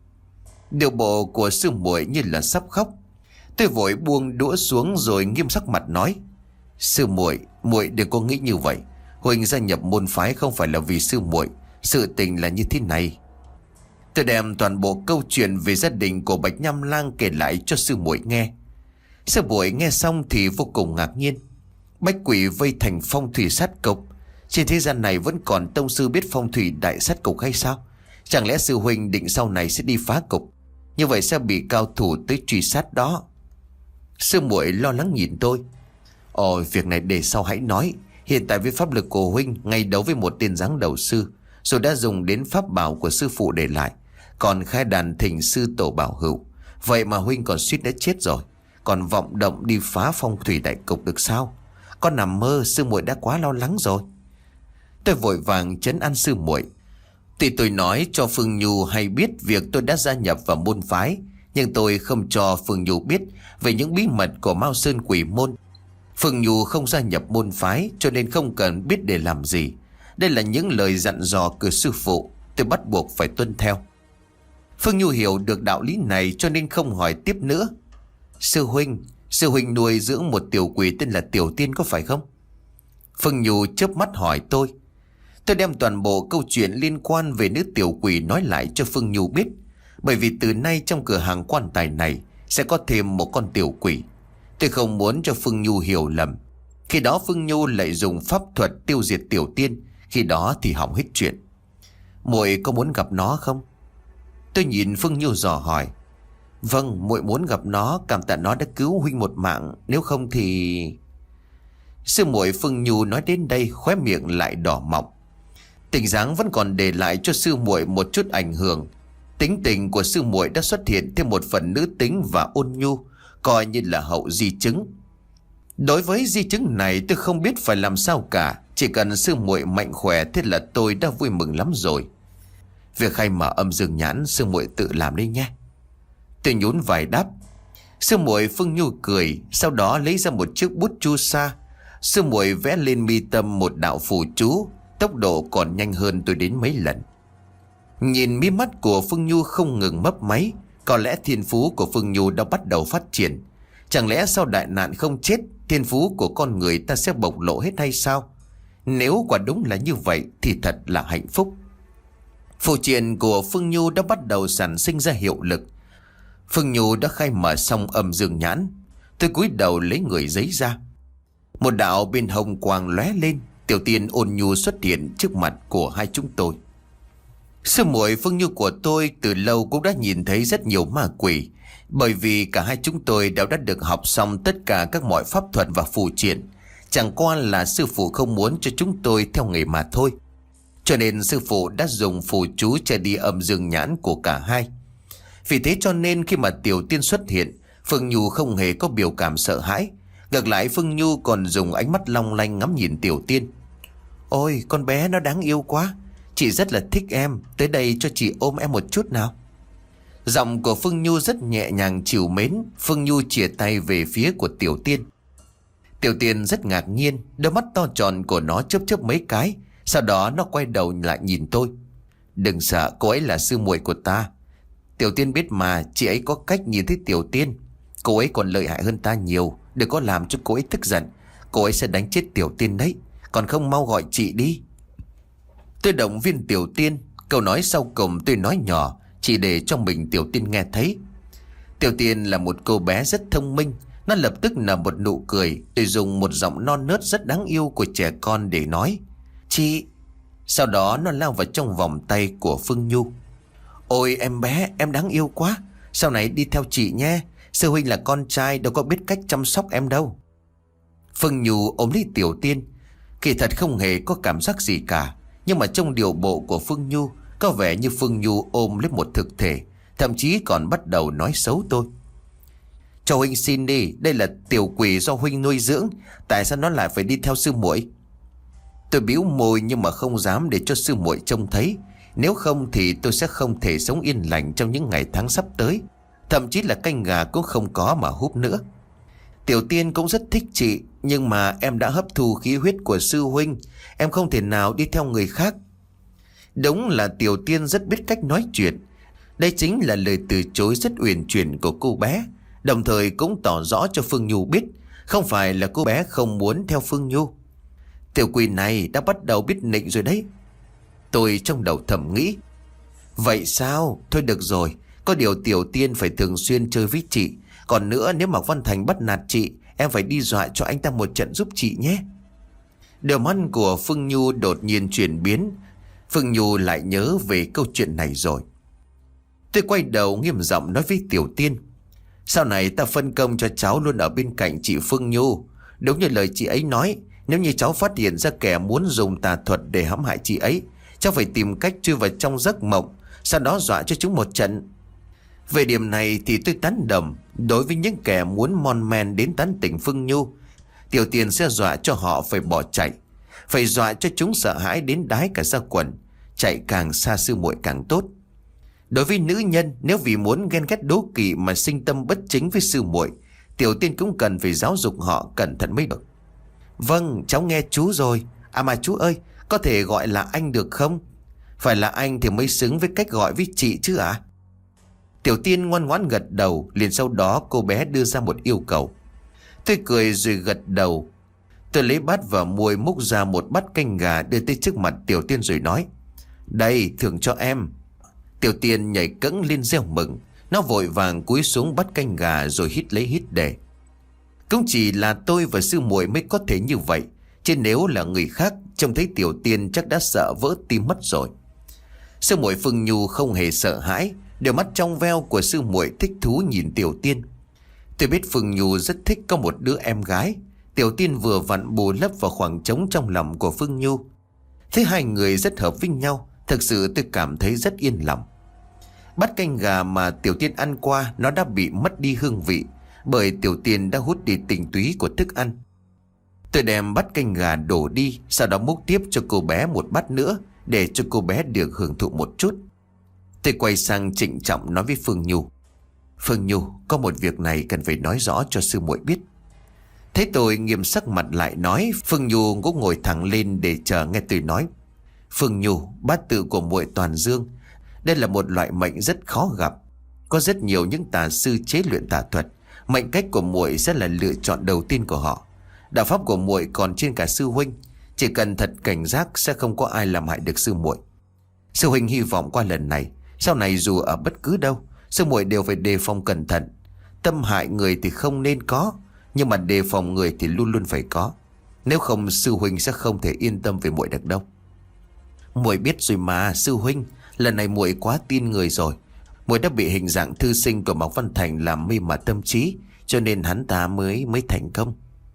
Điều bộ của sư muội như là sắp khóc. Tôi vội buông đũa xuống rồi nghiêm sắc mặt nói: Sư muội, muội đừng có nghĩ như vậy. Huynh gia nhập môn phái không phải là vì sư muội. Sự tình là như thế này. Tôi đem toàn bộ câu chuyện về gia đình của Bạch Nham Lang kể lại cho sư muội nghe. Sư muội nghe xong thì vô cùng ngạc nhiên. Bách quỷ vây thành phong thủy sát cục. Trên thế gian này vẫn còn tông sư biết phong thủy đại sát cục hay sao? Chẳng lẽ sư huynh định sau này sẽ đi phá cục? Như vậy sẽ bị cao thủ tới truy sát đó. Sư muội lo lắng nhìn tôi. Ồ, việc này để sau hãy nói. Hiện tại với pháp lực của huynh ngay đấu với một tên giáng đầu sư, rồi đã dùng đến pháp bảo của sư phụ để lại, còn khai đàn thỉnh sư tổ bảo hữu. Vậy mà huynh còn suýt đã chết rồi, còn vọng động đi phá phong thủy đại cục được sao? Con nằm mơ, sư muội đã quá lo lắng rồi. Tôi vội vàng trấn an sư muội. Thì tôi nói cho Phương Nhu hay biết việc tôi đã gia nhập vào môn phái, nhưng tôi không cho Phương Nhu biết về những bí mật của Mao Sơn Quỷ Môn. Phương Nhu không gia nhập môn phái cho nên không cần biết để làm gì. Đây là những lời dặn dò của sư phụ, tôi bắt buộc phải tuân theo. Phương Nhu hiểu được đạo lý này cho nên không hỏi tiếp nữa. Sư huynh, sư huynh nuôi dưỡng một tiểu quỷ tên là Tiểu Tiên có phải không? Phương Nhu chớp mắt hỏi tôi. Tôi đem toàn bộ câu chuyện liên quan về nữ tiểu quỷ nói lại cho Phương Nhu biết. Bởi vì từ nay trong cửa hàng quan tài này sẽ có thêm một con tiểu quỷ. Tôi không muốn cho Phương Nhu hiểu lầm. Khi đó Phương Nhu lại dùng pháp thuật tiêu diệt Tiểu Tiên. Khi đó thì hỏng hết chuyện. Muội có muốn gặp nó không? Tôi nhìn Phương Nhu dò hỏi. Vâng, muội muốn gặp nó, cảm tạ nó đã cứu huynh một mạng. Nếu không thì... Sư muội Phương Nhu nói đến đây khóe miệng lại đỏ mọng. Tình dáng vẫn còn để lại cho sư muội một chút ảnh hưởng. Tính tình của sư muội đã xuất hiện thêm một phần nữ tính và ôn nhu, coi như là hậu di chứng. Đối với di chứng này tôi không biết phải làm sao cả. Chỉ cần sư muội mạnh khỏe thế là tôi đã vui mừng lắm rồi. Việc khai mở âm dương nhãn sư muội tự làm đi nhé. Tôi nhún vai đáp. Sư muội Phương Nhu cười, sau đó lấy ra một chiếc bút chu sa. Sư muội vẽ lên mi tâm một đạo phù chú, tốc độ còn nhanh hơn tôi đến mấy lần. Nhìn mí mắt của Phương Nhu không ngừng mấp máy, có lẽ thiên phú của Phương Nhu đã bắt đầu phát triển. Chẳng lẽ sau đại nạn không chết, thiên phú của con người ta sẽ bộc lộ hết hay sao? Nếu quả đúng là như vậy thì thật là hạnh phúc. Phù triện của Phương Nhu đã bắt đầu sản sinh ra hiệu lực. Phương Nhu đã khai mở xong âm dương nhãn. Tôi cúi đầu lấy người giấy ra. Một đạo bên hồng quang lóe lên. Tiểu Tiên ôn nhu xuất hiện trước mặt của hai chúng tôi. Sư muội Phương Nhu của tôi từ lâu cũng đã nhìn thấy rất nhiều ma quỷ, bởi vì cả hai chúng tôi đều đã được học xong tất cả các mọi pháp thuật và phù triện. Chẳng qua là sư phụ không muốn cho chúng tôi theo nghề mà thôi. Cho nên sư phụ đã dùng phù chú che đi âm dương nhãn của cả hai. Vì thế cho nên khi mà Tiểu Tiên xuất hiện, Phương Nhu không hề có biểu cảm sợ hãi. Ngược lại Phương Nhu còn dùng ánh mắt long lanh ngắm nhìn Tiểu Tiên. Ôi con bé nó đáng yêu quá, chị rất là thích em, tới đây cho chị ôm em một chút nào. Giọng của Phương Nhu rất nhẹ nhàng trìu mến. Phương Nhu chìa tay về phía của Tiểu Tiên. Tiểu Tiên rất ngạc nhiên, đôi mắt to tròn của nó chớp chớp mấy cái. Sau đó nó quay đầu lại nhìn tôi. Đừng sợ, cô ấy là sư muội của ta. Tiểu Tiên biết mà, chị ấy có cách nhìn thấy Tiểu Tiên. Cô ấy còn lợi hại hơn ta nhiều, đừng có làm cho cô ấy tức giận. Cô ấy sẽ đánh chết Tiểu Tiên đấy. Còn không mau gọi chị đi. Tôi động viên Tiểu Tiên. Câu nói sau cùng tôi nói nhỏ, chỉ để cho mình Tiểu Tiên nghe thấy. Tiểu Tiên là một cô bé rất thông minh. Nó lập tức nở một nụ cười. Tôi dùng một giọng non nớt rất đáng yêu của trẻ con để nói chị. Sau đó nó lao vào trong vòng tay của Phương Nhu. Ôi em bé, em đáng yêu quá. Sau này đi theo chị nhé. Sư huynh là con trai, đâu có biết cách chăm sóc em đâu. Phương Nhu ôm lấy Tiểu Tiên. Kỳ thật không hề có cảm giác gì cả, nhưng mà trong điệu bộ của Phương Nhu có vẻ như Phương Nhu ôm lấy một thực thể, thậm chí còn bắt đầu nói xấu tôi. Cho huynh xin đi, đây là tiểu quỷ do huynh nuôi dưỡng, tại sao nó lại phải đi theo sư muội? Tôi bĩu môi nhưng mà không dám để cho sư muội trông thấy. Nếu không thì tôi sẽ không thể sống yên lành trong những ngày tháng sắp tới. Thậm chí là canh gà cũng không có mà húp nữa. Tiểu Tiên cũng rất thích chị, nhưng mà em đã hấp thu khí huyết của sư huynh, em không thể nào đi theo người khác. Đúng là Tiểu Tiên rất biết cách nói chuyện. Đây chính là lời từ chối rất uyển chuyển của cô bé, đồng thời cũng tỏ rõ cho Phương Nhu biết không phải là cô bé không muốn theo Phương Nhu. Tiểu quỷ này đã bắt đầu biết nịnh rồi đấy. Tôi trong đầu thầm nghĩ. Vậy sao? Thôi được rồi, có điều Tiểu Tiên phải thường xuyên chơi với chị. Còn nữa, nếu Mạc Văn Thành bắt nạt chị, em phải đi dọa cho anh ta một trận giúp chị nhé. Đôi mắt của Phương Nhu đột nhiên chuyển biến. Phương Nhu lại nhớ về câu chuyện này rồi. Tôi quay đầu nghiêm giọng nói với Tiểu Tiên. Sau này ta phân công cho cháu luôn ở bên cạnh chị Phương Nhu. Đúng như lời chị ấy nói, nếu như cháu phát hiện ra kẻ muốn dùng tà thuật để hãm hại chị ấy, cháu phải tìm cách chui vào trong giấc mộng, sau đó dọa cho chúng một trận. Về điểm này thì tôi tán đồng. Đối với những kẻ muốn mon men đến tán tỉnh Phương Nhu, Tiểu Tiên sẽ dọa cho họ phải bỏ chạy, phải dọa cho chúng sợ hãi đến đái cả ra quần, chạy càng xa sư muội càng tốt. Đối với nữ nhân, nếu vì muốn ghen ghét đố kỵ mà sinh tâm bất chính với sư muội, Tiểu Tiên cũng cần phải giáo dục họ cẩn thận mới được. Vâng, cháu nghe chú rồi. À mà chú ơi, có thể gọi là anh được không? Phải là anh thì mới xứng với cách gọi với chị chứ ạ? À? Tiểu Tiên ngoan ngoãn gật đầu. Liền sau đó cô bé đưa ra một yêu cầu. Tôi cười rồi gật đầu. Tôi lấy bát và muôi múc ra một bát canh gà đưa tới trước mặt Tiểu Tiên rồi nói. Đây, thưởng cho em. Tiểu Tiên nhảy cẫng lên reo mừng. Nó vội vàng cúi xuống bắt canh gà rồi hít lấy hít để. Cũng chỉ là tôi và sư muội mới có thể như vậy, chứ nếu là người khác trông thấy Tiểu Tiên chắc đã sợ vỡ tim mất rồi. Sư muội Phương Nhu không hề sợ hãi, đôi mắt trong veo của sư muội thích thú nhìn Tiểu Tiên. Tôi biết Phương Nhu rất thích có một đứa em gái. Tiểu Tiên vừa vặn bù lấp vào khoảng trống trong lòng của Phương Nhu. Thấy hai người rất hợp với nhau, thực sự tôi cảm thấy rất yên lòng. Bát canh gà mà Tiểu Tiên ăn qua nó đã bị mất đi hương vị, bởi Tiểu Tiên đã hút đi tinh túy của thức ăn. Tôi đem bát canh gà đổ đi, sau đó múc tiếp cho cô bé một bát nữa để cho cô bé được hưởng thụ một chút. Tôi quay sang trịnh trọng nói với Phương Nhu. Phương Nhu, có một việc này cần phải nói rõ cho sư muội biết. Thấy tôi nghiêm sắc mặt lại nói, Phương Nhu cũng ngồi thẳng lên để chờ nghe tôi nói. Phương Nhu, bát tự của muội toàn dương. Đây là một loại mệnh rất khó gặp. Có rất nhiều những tà sư chế luyện tà thuật. Mệnh cách của muội sẽ là lựa chọn đầu tiên của họ. Đạo pháp của muội còn trên cả sư huynh. Chỉ cần thật cảnh giác sẽ không có ai làm hại được sư muội. Sư huynh hy vọng qua lần này, sau này dù ở bất cứ đâu, sư muội đều phải đề phòng cẩn thận. Tâm hại người thì không nên có, nhưng mà đề phòng người thì luôn luôn phải có. Nếu không sư huynh sẽ không thể yên tâm về muội được đâu. Muội biết rồi mà sư huynh, Lần này muội quá tin người rồi. Muội đã bị hình dạng thư sinh của Mạc Văn Thành làm mê mà tâm trí, cho nên hắn ta mới mới thành công.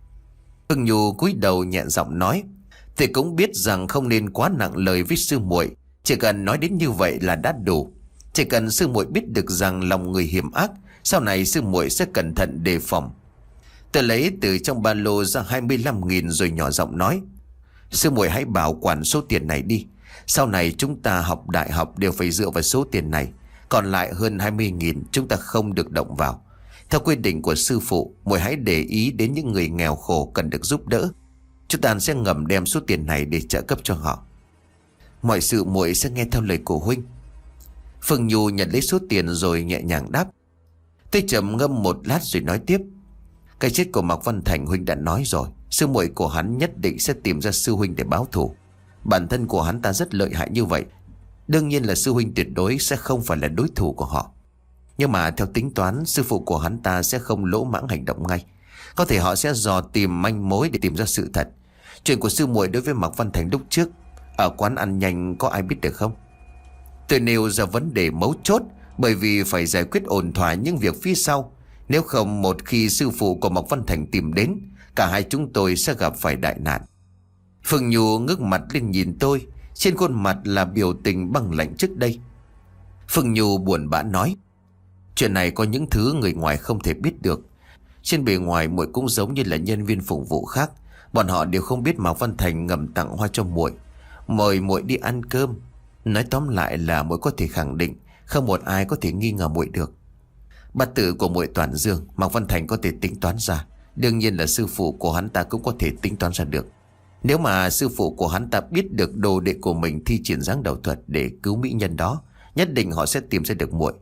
Phương Nhu cúi đầu nhẹ giọng nói: Thầy cũng biết rằng không nên quá nặng lời với sư muội, chỉ cần nói đến như vậy là đã đủ. Chỉ cần sư muội biết được rằng lòng người hiểm ác, sau này sư muội sẽ cẩn thận đề phòng. Tôi lấy từ trong ba lô ra hai mươi lăm nghìn rồi nhỏ giọng nói: Sư muội hãy bảo quản số tiền này đi. Sau này chúng ta học đại học đều phải dựa vào số tiền này. Còn lại hơn hai mươi nghìn chúng ta không được động vào. Theo quy định của sư phụ, muội hãy để ý đến những người nghèo khổ cần được giúp đỡ. Chúng ta sẽ ngầm đem số tiền này để trợ cấp cho họ. Mọi sự muội sẽ nghe theo lời của huynh. Phương Nhu nhận lấy số tiền rồi nhẹ nhàng đáp. Tôi trầm ngâm một lát rồi nói tiếp: Cái chết của Mạc Văn Thành huynh đã nói rồi. Sư muội của hắn nhất định sẽ tìm ra sư huynh để báo thù. Bản thân của hắn ta rất lợi hại như vậy, đương nhiên là sư huynh tuyệt đối sẽ không phải là đối thủ của họ. Nhưng mà theo tính toán, sư phụ của hắn ta sẽ không lỗ mãng hành động ngay. Có thể họ sẽ dò tìm manh mối để tìm ra sự thật. Chuyện của sư muội đối với Mạc Văn Thành lúc trước ở quán ăn nhanh có ai biết được không? Tôi nêu ra vấn đề mấu chốt, bởi vì phải giải quyết ổn thỏa những việc phía sau. Nếu không, một khi sư phụ của Mạc Văn Thành tìm đến, cả hai chúng tôi sẽ gặp phải đại nạn. Phương Nhu ngước mặt lên nhìn tôi, trên khuôn mặt là biểu tình băng lạnh trước đây. Phương Nhu buồn bã nói: Chuyện này có những thứ người ngoài không thể biết được. Trên bề ngoài muội cũng giống như là nhân viên phục vụ khác. Bọn họ đều không biết Mạc Văn Thành ngầm tặng hoa cho muội, mời muội đi ăn cơm. Nói tóm lại là muội có thể khẳng định không một ai có thể nghi ngờ muội được. Bát tự của muội toàn dương, Mạc Văn Thành có thể tính toán ra. Đương nhiên là sư phụ của hắn ta cũng có thể tính toán ra được. Nếu mà sư phụ của hắn ta biết được đồ đệ của mình thi triển giáng đầu thuật để cứu mỹ nhân đó, nhất định họ sẽ tìm ra được muội.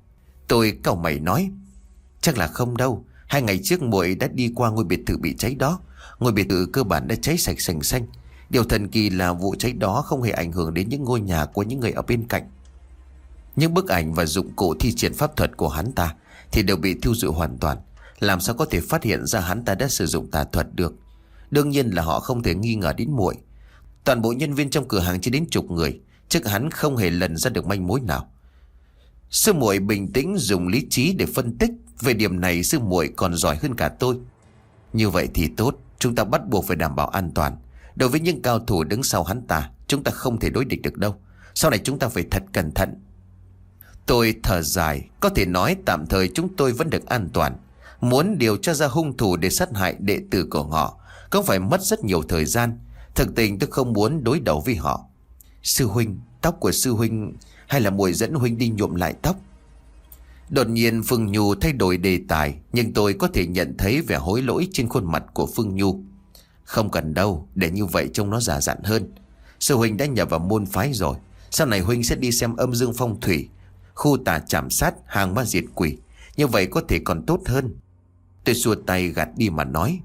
Tôi cau mày nói: Chắc là không đâu. Hai ngày trước muội đã đi qua ngôi biệt thự bị cháy đó. Ngôi biệt thự cơ bản đã cháy sạch sành xanh. Điều thần kỳ là vụ cháy đó không hề ảnh hưởng đến những ngôi nhà của những người ở bên cạnh. Những bức ảnh và dụng cụ thi triển pháp thuật của hắn ta thì đều bị thiêu rụi hoàn toàn. Làm sao có thể phát hiện ra hắn ta đã sử dụng tà thuật được? Đương nhiên là họ không thể nghi ngờ đến muội. Toàn bộ nhân viên trong cửa hàng chỉ đến chục người, chắc hắn không hề lần ra được manh mối nào. Sư muội bình tĩnh dùng lý trí để phân tích. Về điểm này sư muội còn giỏi hơn cả tôi. Như vậy thì tốt. Chúng ta bắt buộc phải đảm bảo an toàn. Đối với những cao thủ đứng sau hắn ta, chúng ta không thể đối địch được đâu. Sau này chúng ta phải thật cẩn thận. Tôi thở dài. Có thể nói tạm thời chúng tôi vẫn được an toàn. Muốn điều tra ra hung thủ để sát hại đệ tử của họ cũng phải mất rất nhiều thời gian. Thực tình tôi không muốn đối đầu với họ. Sư huynh, tóc của sư huynh, hay là muội dẫn huynh đi nhuộm lại tóc? Đột nhiên Phương Nhu thay đổi đề tài, nhưng tôi có thể nhận thấy vẻ hối lỗi trên khuôn mặt của Phương Nhu. Không cần đâu, để như vậy trông nó già dặn hơn. Sư huynh đã nhập vào môn phái rồi, sau này huynh sẽ đi xem âm dương phong thủy, khu tà chảm sát, hàng ma diệt quỷ. Như vậy có thể còn tốt hơn. Tôi xua tay gạt đi mà nói.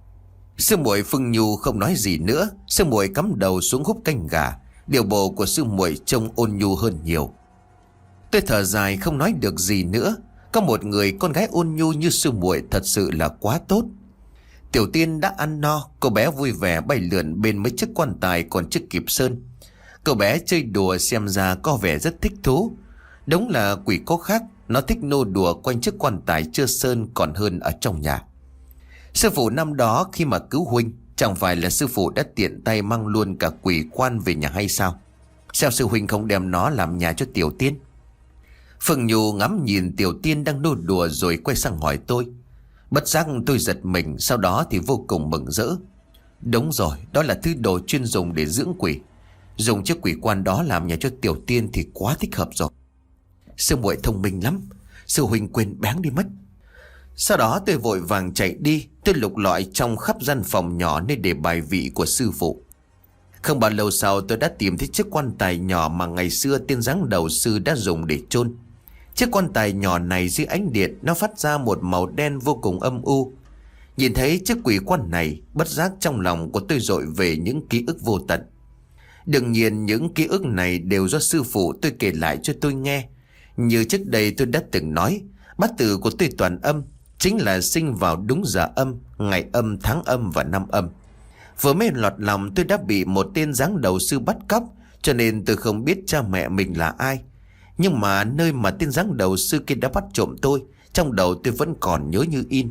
Sư muội Phương Nhu không nói gì nữa. Sư muội cắm đầu xuống húp canh gà. Điều bộ của sư muội trông ôn nhu hơn nhiều. Tôi thở dài không nói được gì nữa. Có một người con gái ôn nhu như sư muội thật sự là quá tốt. Tiểu Tiên đã ăn no, cô bé vui vẻ bay lượn bên mấy chiếc quan tài còn chưa kịp sơn. Cậu bé chơi đùa xem ra có vẻ rất thích thú. Đúng là quỷ có khác, nó thích nô đùa quanh chiếc quan tài chưa sơn còn hơn ở trong nhà. Sư phụ năm đó khi mà cứu huynh, chẳng phải là sư phụ đã tiện tay mang luôn cả quỷ quan về nhà hay sao? Sao sư huynh không đem nó làm nhà cho Tiểu Tiên? Phương Nhu ngắm nhìn Tiểu Tiên đang nô đùa rồi quay sang hỏi tôi. Bất giác tôi giật mình, sau đó thì vô cùng mừng rỡ. Đúng rồi, đó là thứ đồ chuyên dùng để dưỡng quỷ. Dùng chiếc quỷ quan đó làm nhà cho Tiểu Tiên thì quá thích hợp rồi. Sư muội thông minh lắm, sư huynh quên bén đi mất. Sau đó tôi vội vàng chạy đi. Tôi lục lọi trong khắp gian phòng nhỏ nơi để bài vị của sư phụ. Không bao lâu sau tôi đã tìm thấy chiếc quan tài nhỏ mà ngày xưa tiên giáng đầu sư đã dùng để chôn. Chiếc quan tài nhỏ này dưới ánh điện nó phát ra một màu đen vô cùng âm u. Nhìn thấy chiếc quỷ quan này, bất giác trong lòng của tôi dội về những ký ức vô tận. Đương nhiên những ký ức này đều do sư phụ tôi kể lại cho tôi nghe. Như trước đây tôi đã từng nói, bát tự của tôi toàn âm, chính là sinh vào đúng giờ âm, ngày âm, tháng âm và năm âm. Vừa mới lọt lòng tôi đã bị một tên giáng đầu sư bắt cóc, cho nên tôi không biết cha mẹ mình là ai. Nhưng mà nơi mà tên giáng đầu sư kia đã bắt trộm tôi, trong đầu tôi vẫn còn nhớ như in.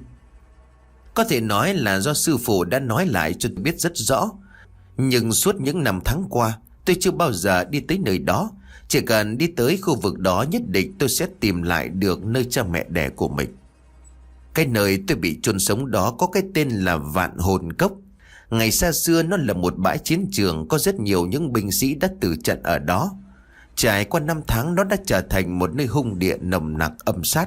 Có thể nói là do sư phụ đã nói lại cho tôi biết rất rõ. Nhưng suốt những năm tháng qua, tôi chưa bao giờ đi tới nơi đó. Chỉ cần đi tới khu vực đó, nhất định tôi sẽ tìm lại được nơi cha mẹ đẻ của mình. Cái nơi tôi bị chôn sống đó có cái tên là Vạn Hồn Cốc. Ngày xa xưa nó là một bãi chiến trường, có rất nhiều những binh sĩ đã tử trận ở đó. Trải qua năm tháng, nó đã trở thành một nơi hung địa nồng nặc âm sát.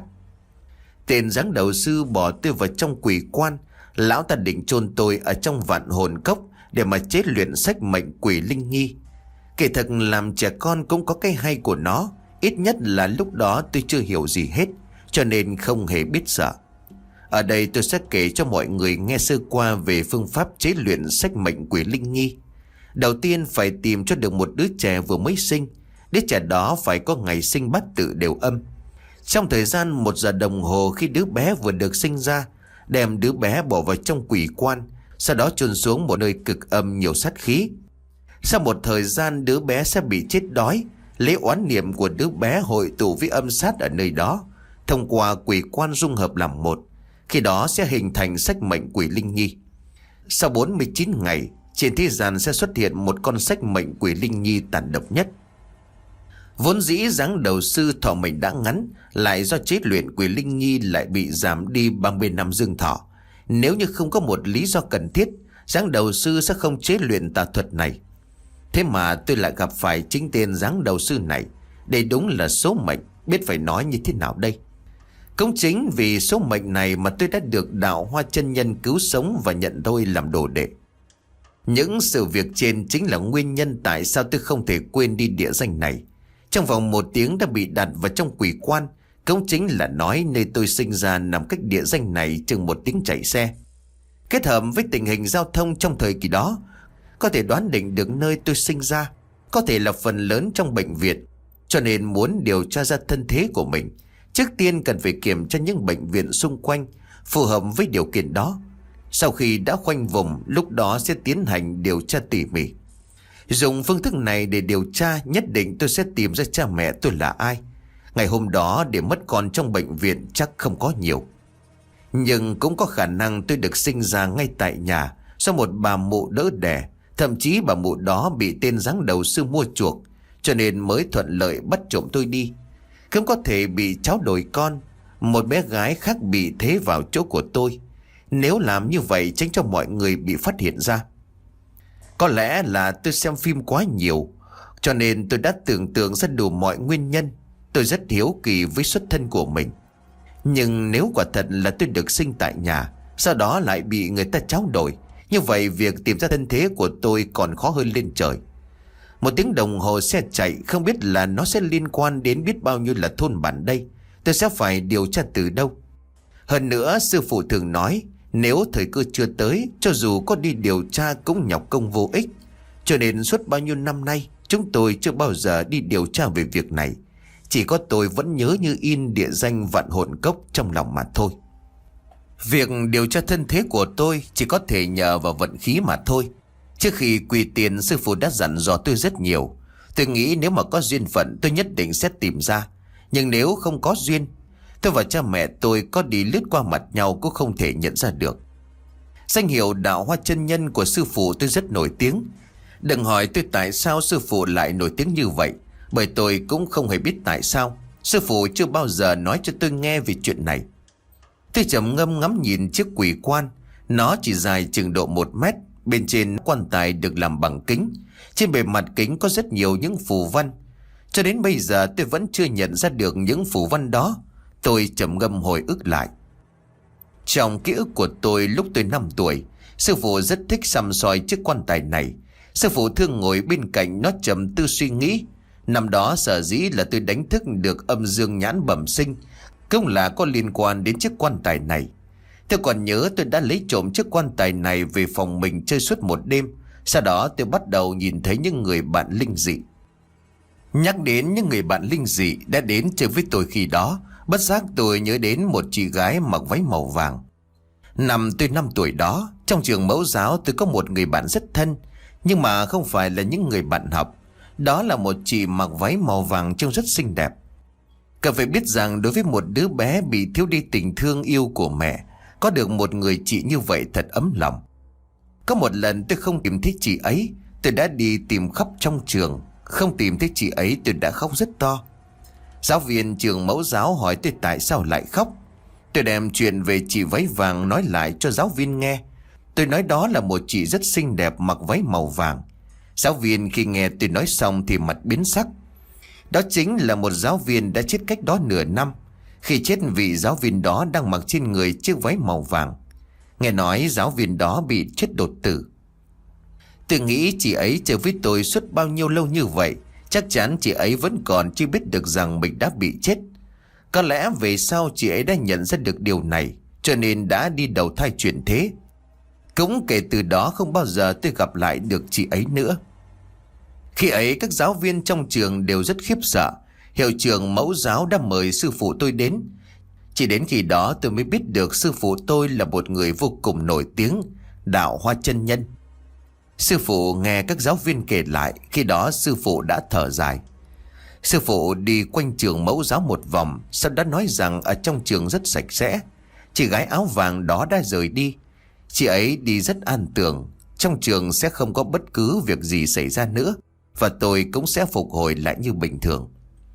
Tên giáng đầu sư bỏ tôi vào trong quỷ quan. Lão ta định chôn tôi ở trong Vạn Hồn Cốc để mà chế luyện sách mệnh quỷ linh nghi. Kể thật, làm trẻ con cũng có cái hay của nó. Ít nhất là lúc đó tôi chưa hiểu gì hết, cho nên không hề biết sợ. Ở đây tôi sẽ kể cho mọi người nghe sơ qua về phương pháp chế luyện sách mệnh quỷ linh nghi. Đầu tiên phải tìm cho được một đứa trẻ vừa mới sinh. Đứa trẻ đó phải có ngày sinh bát tự đều âm. Trong thời gian một giờ đồng hồ khi đứa bé vừa được sinh ra, đem đứa bé bỏ vào trong quỷ quan, sau đó chôn xuống một nơi cực âm nhiều sát khí. Sau một thời gian, đứa bé sẽ bị chết đói, lấy oán niệm của đứa bé hội tụ với âm sát ở nơi đó, thông qua quỷ quan dung hợp làm một. Khi đó sẽ hình thành sách mệnh quỷ linh nhi. Sau bốn mươi chín ngày, trên thế gian sẽ xuất hiện một con sách mệnh quỷ linh nhi tàn độc nhất. Vốn dĩ giáng đầu sư thọ mệnh đã ngắn, lại do chế luyện quỷ linh nhi lại bị giảm đi ba mươi năm dương thọ. Nếu như không có một lý do cần thiết, giáng đầu sư sẽ không chế luyện tà thuật này. Thế mà tôi lại gặp phải chính tên giáng đầu sư này. Đây đúng là số mệnh, biết phải nói như thế nào đây. Cũng chính vì số mệnh này mà tôi đã được Đạo Hoa chân nhân cứu sống và nhận tôi làm đồ đệ. Những sự việc trên chính là nguyên nhân tại sao tôi không thể quên đi địa danh này. Trong vòng một tiếng đã bị đặt vào trong quỷ quan. Cũng chính là nói nơi tôi sinh ra nằm cách địa danh này chừng một tiếng chạy xe. Kết hợp với tình hình giao thông trong thời kỳ đó, có thể đoán định được nơi tôi sinh ra, có thể là phần lớn trong bệnh viện. Cho nên muốn điều tra ra thân thế của mình, trước tiên cần phải kiểm tra những bệnh viện xung quanh phù hợp với điều kiện đó. Sau khi đã khoanh vùng, lúc đó sẽ tiến hành điều tra tỉ mỉ. Dùng phương thức này để điều tra, nhất định tôi sẽ tìm ra cha mẹ tôi là ai. Ngày hôm đó để mất con trong bệnh viện chắc không có nhiều. Nhưng cũng có khả năng tôi được sinh ra ngay tại nhà do một bà mụ đỡ đẻ. Thậm chí bà mụ đó bị tên giáng đầu sư mua chuộc, cho nên mới thuận lợi bắt trộm tôi đi. Cũng có thể bị cháu đổi con, một bé gái khác bị thế vào chỗ của tôi. Nếu làm như vậy tránh cho mọi người bị phát hiện ra. Có lẽ là tôi xem phim quá nhiều, cho nên tôi đã tưởng tượng ra đủ mọi nguyên nhân. Tôi rất hiếu kỳ với xuất thân của mình. Nhưng nếu quả thật là tôi được sinh tại nhà, sau đó lại bị người ta tráo đổi, như vậy việc tìm ra thân thế của tôi còn khó hơn lên trời. Một tiếng đồng hồ xe chạy, không biết là nó sẽ liên quan đến biết bao nhiêu là thôn bản đây. Tôi sẽ phải điều tra từ đâu. Hơn nữa, sư phụ thường nói, nếu thời cơ chưa tới, cho dù có đi điều tra cũng nhọc công vô ích. Cho nên suốt bao nhiêu năm nay, chúng tôi chưa bao giờ đi điều tra về việc này. Chỉ có tôi vẫn nhớ như in địa danh Vạn Hồn Cốc trong lòng mà thôi. Việc điều tra thân thế của tôi chỉ có thể nhờ vào vận khí mà thôi. Trước khi quỳ tiền, sư phụ đã dặn dò tôi rất nhiều. Tôi nghĩ nếu mà có duyên phận tôi nhất định sẽ tìm ra. Nhưng nếu không có duyên, tôi và cha mẹ tôi có đi lướt qua mặt nhau cũng không thể nhận ra được. Danh hiệu Đạo Hoa chân nhân của sư phụ tôi rất nổi tiếng. Đừng hỏi tôi tại sao sư phụ lại nổi tiếng như vậy, bởi tôi cũng không hề biết tại sao. Sư phụ chưa bao giờ nói cho tôi nghe về chuyện này. Tôi trầm ngâm ngắm nhìn chiếc quỷ quan. Nó chỉ dài chừng độ một mét. Bên trên quan tài được làm bằng kính. Trên bề mặt kính có rất nhiều những phù văn. Cho đến bây giờ tôi vẫn chưa nhận ra được những phù văn đó. Tôi trầm ngâm hồi ức lại. Trong ký ức của tôi lúc tôi năm tuổi, sư phụ rất thích săm soi chiếc quan tài này. Sư phụ thường ngồi bên cạnh nó trầm tư suy nghĩ. Năm đó sở dĩ là tôi đánh thức được âm dương nhãn bẩm sinh, cũng là có liên quan đến chiếc quan tài này. Tôi còn nhớ tôi đã lấy trộm chiếc quan tài này về phòng mình chơi suốt một đêm. Sau đó tôi bắt đầu nhìn thấy những người bạn linh dị. Nhắc đến những người bạn linh dị đã đến chơi với tôi khi đó, bất giác tôi nhớ đến một chị gái mặc váy màu vàng. Năm tôi năm tuổi đó, trong trường mẫu giáo tôi có một người bạn rất thân, nhưng mà không phải là những người bạn học. Đó là một chị mặc váy màu vàng trông rất xinh đẹp. Cậu phải biết rằng đối với một đứa bé bị thiếu đi tình thương yêu của mẹ, có được một người chị như vậy thật ấm lòng. Có một lần tôi không tìm thấy chị ấy, tôi đã đi tìm khắp trong trường. Không tìm thấy chị ấy tôi đã khóc rất to. Giáo viên trường mẫu giáo hỏi tôi tại sao lại khóc. Tôi đem chuyện về chị váy vàng nói lại cho giáo viên nghe. Tôi nói đó là một chị rất xinh đẹp mặc váy màu vàng. Giáo viên khi nghe tôi nói xong thì mặt biến sắc. Đó chính là một giáo viên đã chết cách đó nửa năm. Khi chết vị giáo viên đó đang mặc trên người chiếc váy màu vàng. Nghe nói giáo viên đó bị chết đột tử. Tôi nghĩ chị ấy chơi với tôi suốt bao nhiêu lâu như vậy, chắc chắn chị ấy vẫn còn chưa biết được rằng mình đã bị chết. Có lẽ về sau chị ấy đã nhận ra được điều này, cho nên đã đi đầu thai chuyển thế. Cũng kể từ đó không bao giờ tôi gặp lại được chị ấy nữa. Khi ấy các giáo viên trong trường đều rất khiếp sợ. Hiệu trưởng mẫu giáo đã mời sư phụ tôi đến. Chỉ đến khi đó tôi mới biết được sư phụ tôi là một người vô cùng nổi tiếng, Đạo Hoa Chân Nhân. Sư phụ nghe các giáo viên kể lại, khi đó sư phụ đã thở dài. Sư phụ đi quanh trường mẫu giáo một vòng, sau đó nói rằng ở trong trường rất sạch sẽ. Chị gái áo vàng đó đã rời đi. Chị ấy đi rất an tưởng, trong trường sẽ không có bất cứ việc gì xảy ra nữa, và tôi cũng sẽ phục hồi lại như bình thường.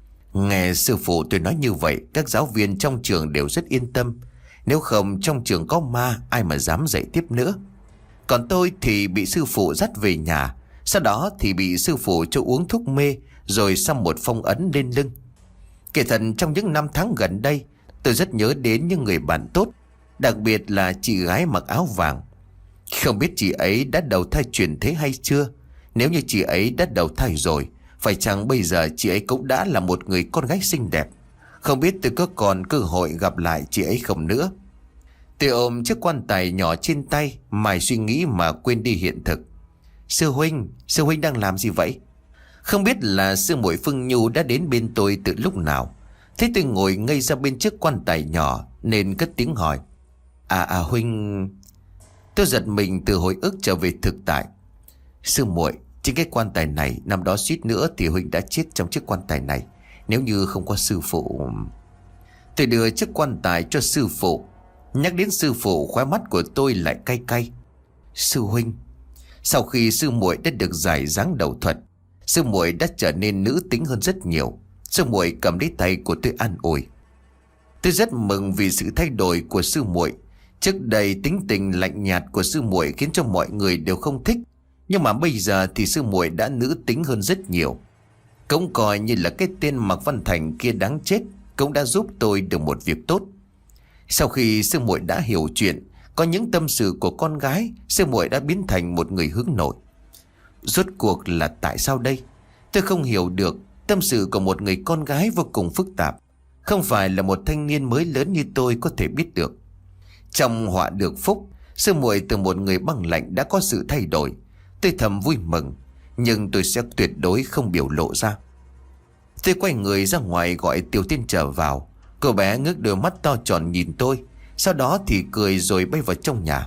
Nghe sư phụ tôi nói như vậy, các giáo viên trong trường đều rất yên tâm. Nếu không trong trường có ma, ai mà dám dạy tiếp nữa. Còn tôi thì bị sư phụ dắt về nhà. Sau đó thì bị sư phụ cho uống thuốc mê, rồi xăm một phong ấn lên lưng. Kể thật trong những năm tháng gần đây, tôi rất nhớ đến những người bạn tốt, đặc biệt là chị gái mặc áo vàng. Không biết chị ấy đã đầu thai chuyển thế hay chưa. Nếu như chị ấy đã đầu thai rồi, phải chăng bây giờ chị ấy cũng đã là một người con gái xinh đẹp. Không biết tôi có còn cơ hội gặp lại chị ấy không nữa. Tôi ôm chiếc quan tài nhỏ trên tay, mải suy nghĩ mà quên đi hiện thực. Sư huynh, sư huynh đang làm gì vậy? Không biết là sư muội Phương Nhu đã đến bên tôi từ lúc nào. Thế tôi ngồi ngây ra bên chiếc quan tài nhỏ nên cất tiếng hỏi. À à huynh... Tôi giật mình từ hồi ức trở về thực tại. Sư muội, trên cái quan tài này, năm đó suýt nữa thì huynh đã chết trong chiếc quan tài này, nếu như không có sư phụ. Tôi đưa chiếc quan tài cho sư phụ. Nhắc đến sư phụ, khóe mắt của tôi lại cay cay. Sư huynh, sau khi sư muội đã được giải dáng đầu thuật, sư muội đã trở nên nữ tính hơn rất nhiều. Sư muội cầm lấy tay của tôi an ủi. Tôi rất mừng vì sự thay đổi của sư muội. Trước đây tính tình lạnh nhạt của sư muội khiến cho mọi người đều không thích, nhưng mà bây giờ thì sư muội đã nữ tính hơn rất nhiều. Cũng coi như là cái tên Mạc Văn Thành kia đáng chết cũng đã giúp tôi được một việc tốt. Sau khi sư muội đã hiểu chuyện, có những tâm sự của con gái, sư muội đã biến thành một người hướng nội. Rốt cuộc là tại sao đây? Tôi không hiểu được. Tâm sự của một người con gái vô cùng phức tạp, không phải là một thanh niên mới lớn như tôi có thể biết được. Trong họa được phúc, sư muội từ một người băng lạnh đã có sự thay đổi. Tôi thầm vui mừng, nhưng tôi sẽ tuyệt đối không biểu lộ ra. Tôi quay người ra ngoài gọi Tiểu Tiên trở vào. Cô bé ngước đôi mắt to tròn nhìn tôi, sau đó thì cười rồi bay vào trong nhà.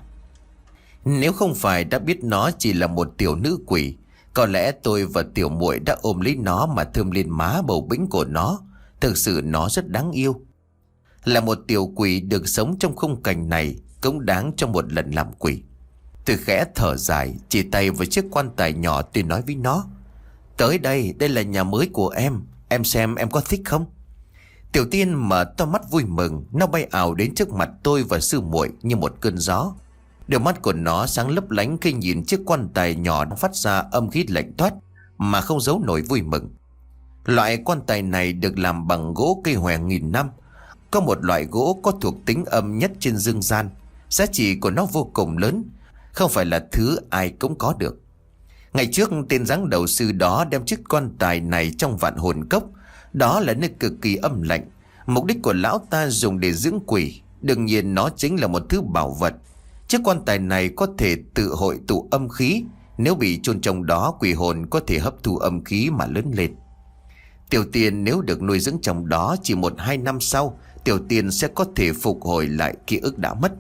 Nếu không phải đã biết nó chỉ là một tiểu nữ quỷ, có lẽ tôi và tiểu muội đã ôm lấy nó mà thơm lên má bầu bĩnh của nó. Thực sự nó rất đáng yêu. Là một tiểu quỷ được sống trong khung cảnh này cũng đáng cho một lần làm quỷ. Tôi khẽ thở dài, chỉ tay vào chiếc quan tài nhỏ, tôi nói với nó. Tới đây, đây là nhà mới của em. Em xem em có thích không? Tiểu Tiên mở to mắt vui mừng. Nó bay ảo đến trước mặt tôi và sư muội như một cơn gió. Đôi mắt của nó sáng lấp lánh khi nhìn chiếc quan tài nhỏ đang phát ra âm khí lạnh toát mà không giấu nổi vui mừng. Loại quan tài này được làm bằng gỗ cây hòe nghìn năm. Có một loại gỗ có thuộc tính âm nhất trên dương gian. Giá trị của nó vô cùng lớn, không phải là thứ ai cũng có được. Ngày trước tên giáng đầu sư đó đem chiếc quan tài này trong Vạn Hồn Cốc. Đó là nơi cực kỳ âm lạnh. Mục đích của lão ta dùng để dưỡng quỷ. Đương nhiên nó chính là một thứ bảo vật. Chiếc quan tài này có thể tự hội tụ âm khí. Nếu bị chôn trong đó, quỷ hồn có thể hấp thu âm khí mà lớn lên. Tiểu Tiên nếu được nuôi dưỡng trong đó, chỉ một hai năm sau, Tiểu Tiên sẽ có thể phục hồi lại ký ức đã mất.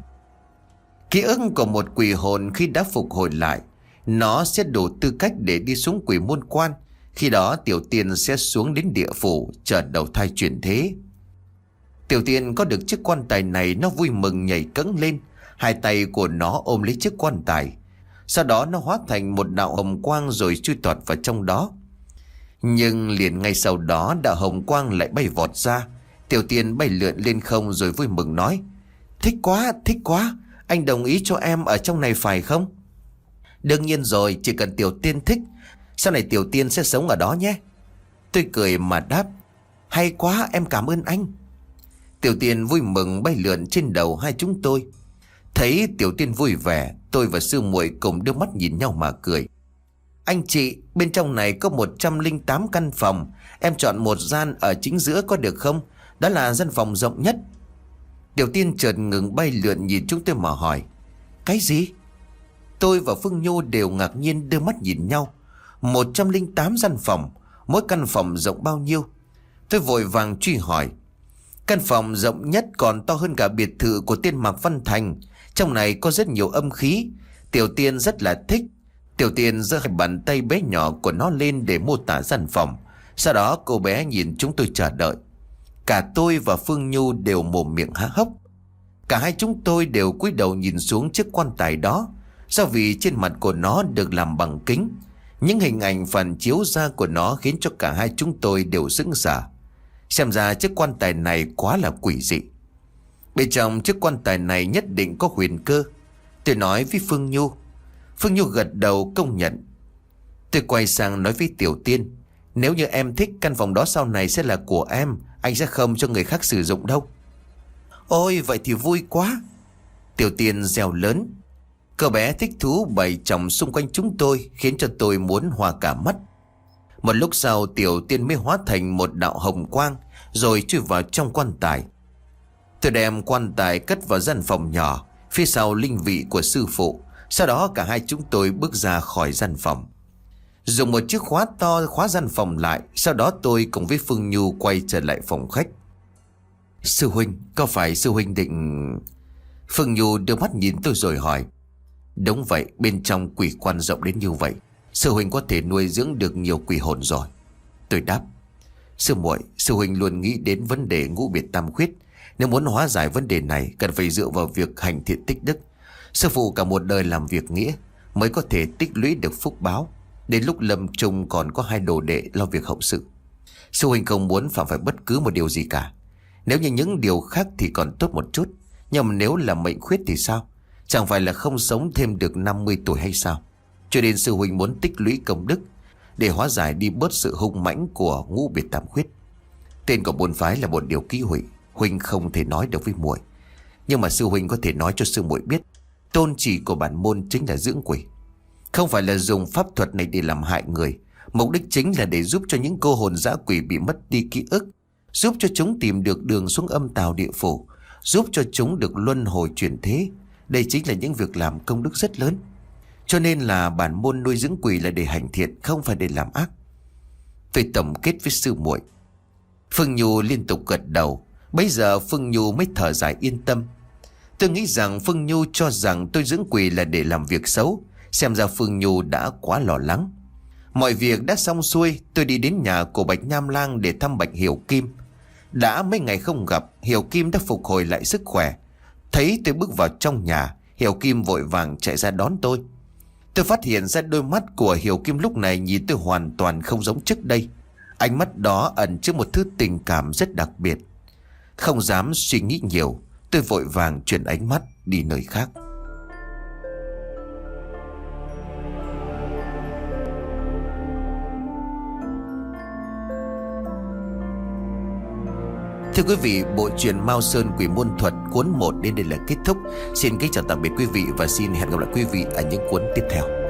Ký ức của một quỷ hồn khi đã phục hồi lại, nó sẽ đủ tư cách để đi xuống quỷ môn quan. Khi đó Tiểu Tiên sẽ xuống đến địa phủ chờ đầu thai chuyển thế. Tiểu Tiên có được chiếc quan tài này, nó vui mừng nhảy cẫng lên. Hai tay của nó ôm lấy chiếc quan tài. Sau đó nó hóa thành một đạo hồng quang rồi chui tọt vào trong đó. Nhưng liền ngay sau đó đạo hồng quang lại bay vọt ra. Tiểu Tiên bay lượn lên không rồi vui mừng nói: Thích quá, thích quá, anh đồng ý cho em ở trong này phải không? Đương nhiên rồi, chỉ cần Tiểu Tiên thích. Sau này Tiểu Tiên sẽ sống ở đó nhé. Tôi cười mà đáp: Hay quá, em cảm ơn anh. Tiểu Tiên vui mừng bay lượn trên đầu hai chúng tôi. Thấy Tiểu Tiên vui vẻ, tôi và sư muội cùng đưa mắt nhìn nhau mà cười. Anh chị, bên trong này có một trăm lẻ tám căn phòng. Em chọn một gian ở chính giữa có được không? Đó là gian phòng rộng nhất. Tiểu Tiên chợt ngừng bay lượn nhìn chúng tôi mà hỏi: Cái gì? Tôi và Phương Nhu đều ngạc nhiên đưa mắt nhìn nhau. một trăm lẻ tám gian phòng, mỗi căn phòng rộng bao nhiêu? Tôi vội vàng truy hỏi: Căn phòng rộng nhất còn to hơn cả biệt thự của tiên Mạc Văn Thành. Trong này có rất nhiều âm khí. Tiểu Tiên rất là thích. Tiểu Tiên giơ hai bàn tay bé nhỏ của nó lên để mô tả gian phòng. Sau đó cô bé nhìn chúng tôi chờ đợi. Cả tôi và Phương Nhu đều mồm miệng há hốc. Cả hai chúng tôi đều cúi đầu nhìn xuống chiếc quan tài đó. Do vì trên mặt của nó được làm bằng kính, những hình ảnh phản chiếu ra của nó khiến cho cả hai chúng tôi đều sững sờ. Xem ra chiếc quan tài này quá là quỷ dị. Bên trong chiếc quan tài này nhất định có huyền cơ, tôi nói với Phương Nhu. Phương Nhu gật đầu công nhận. Tôi quay sang nói với Tiểu Tiên: Nếu như em thích, căn phòng đó sau này sẽ là của em. Anh sẽ không cho người khác sử dụng đâu. Ôi vậy thì vui quá, Tiểu Tiên reo lớn. Cậu bé thích thú bày chồng xung quanh chúng tôi, khiến cho tôi muốn hoa cả mắt. Một lúc sau Tiểu Tiên mới hóa thành một đạo hồng quang rồi chui vào trong quan tài. Tôi đem quan tài cất vào gian phòng nhỏ phía sau linh vị của sư phụ. Sau đó cả hai chúng tôi bước ra khỏi gian phòng, dùng một chiếc khóa to khóa gian phòng lại. Sau đó tôi cùng với Phương Nhu quay trở lại phòng khách. Sư huynh, có phải sư huynh định... Phương Nhu đưa mắt nhìn tôi rồi hỏi. Đúng vậy, bên trong quỷ quan rộng đến như vậy, sư huynh có thể nuôi dưỡng được nhiều quỷ hồn rồi. Tôi đáp. Sư muội, sư huynh luôn nghĩ đến vấn đề ngũ biệt tam khuyết. Nếu muốn hóa giải vấn đề này, cần phải dựa vào việc hành thiện tích đức. Sư phụ cả một đời làm việc nghĩa mới có thể tích lũy được phúc báo. Đến lúc lâm chung còn có hai đồ đệ lo việc hậu sự. Sư huynh không muốn phạm phải bất cứ một điều gì cả. Nếu như những điều khác thì còn tốt một chút, nhưng mà nếu là mệnh khuyết thì sao? Chẳng phải là không sống thêm được năm mươi tuổi hay sao? Cho nên sư huynh muốn tích lũy công đức để hóa giải đi bớt sự hung mãnh của ngũ biệt tam khuyết. Tên của môn phái là một điều ký hủy, huynh không thể nói được với muội. Nhưng mà sư huynh có thể nói cho sư muội biết, tôn chỉ của bản môn chính là dưỡng quỷ, không phải là dùng pháp thuật này để làm hại người. Mục đích chính là để giúp cho những cô hồn dã quỷ bị mất đi ký ức, giúp cho chúng tìm được đường xuống âm tào địa phủ, giúp cho chúng được luân hồi chuyển thế. Đây chính là những việc làm công đức rất lớn. Cho nên là bản môn nuôi dưỡng quỷ là để hành thiện, không phải để làm ác. Tôi tổng kết với sư muội. Phương Nhu liên tục gật đầu. Bây giờ Phương Nhu mới thở dài yên tâm. Tôi nghĩ rằng Phương Nhu cho rằng tôi dưỡng quỷ là để làm việc xấu. Xem ra Phương Nhu đã quá lo lắng. Mọi việc đã xong xuôi, tôi đi đến nhà của Bạch Nham Lang để thăm Bạch Hiểu Kim. Đã mấy ngày không gặp, Hiểu Kim đã phục hồi lại sức khỏe. Thấy tôi bước vào trong nhà, Hiểu Kim vội vàng chạy ra đón tôi. Tôi phát hiện ra đôi mắt của Hiểu Kim lúc này nhìn tôi hoàn toàn không giống trước đây. Ánh mắt đó ẩn chứa một thứ tình cảm rất đặc biệt. Không dám suy nghĩ nhiều, tôi vội vàng chuyển ánh mắt đi nơi khác. Thưa quý vị, bộ truyện Mao Sơn Quỷ Môn Thuật cuốn một đến đây là kết thúc. Xin kính chào tạm biệt quý vị và xin hẹn gặp lại quý vị ở những cuốn tiếp theo.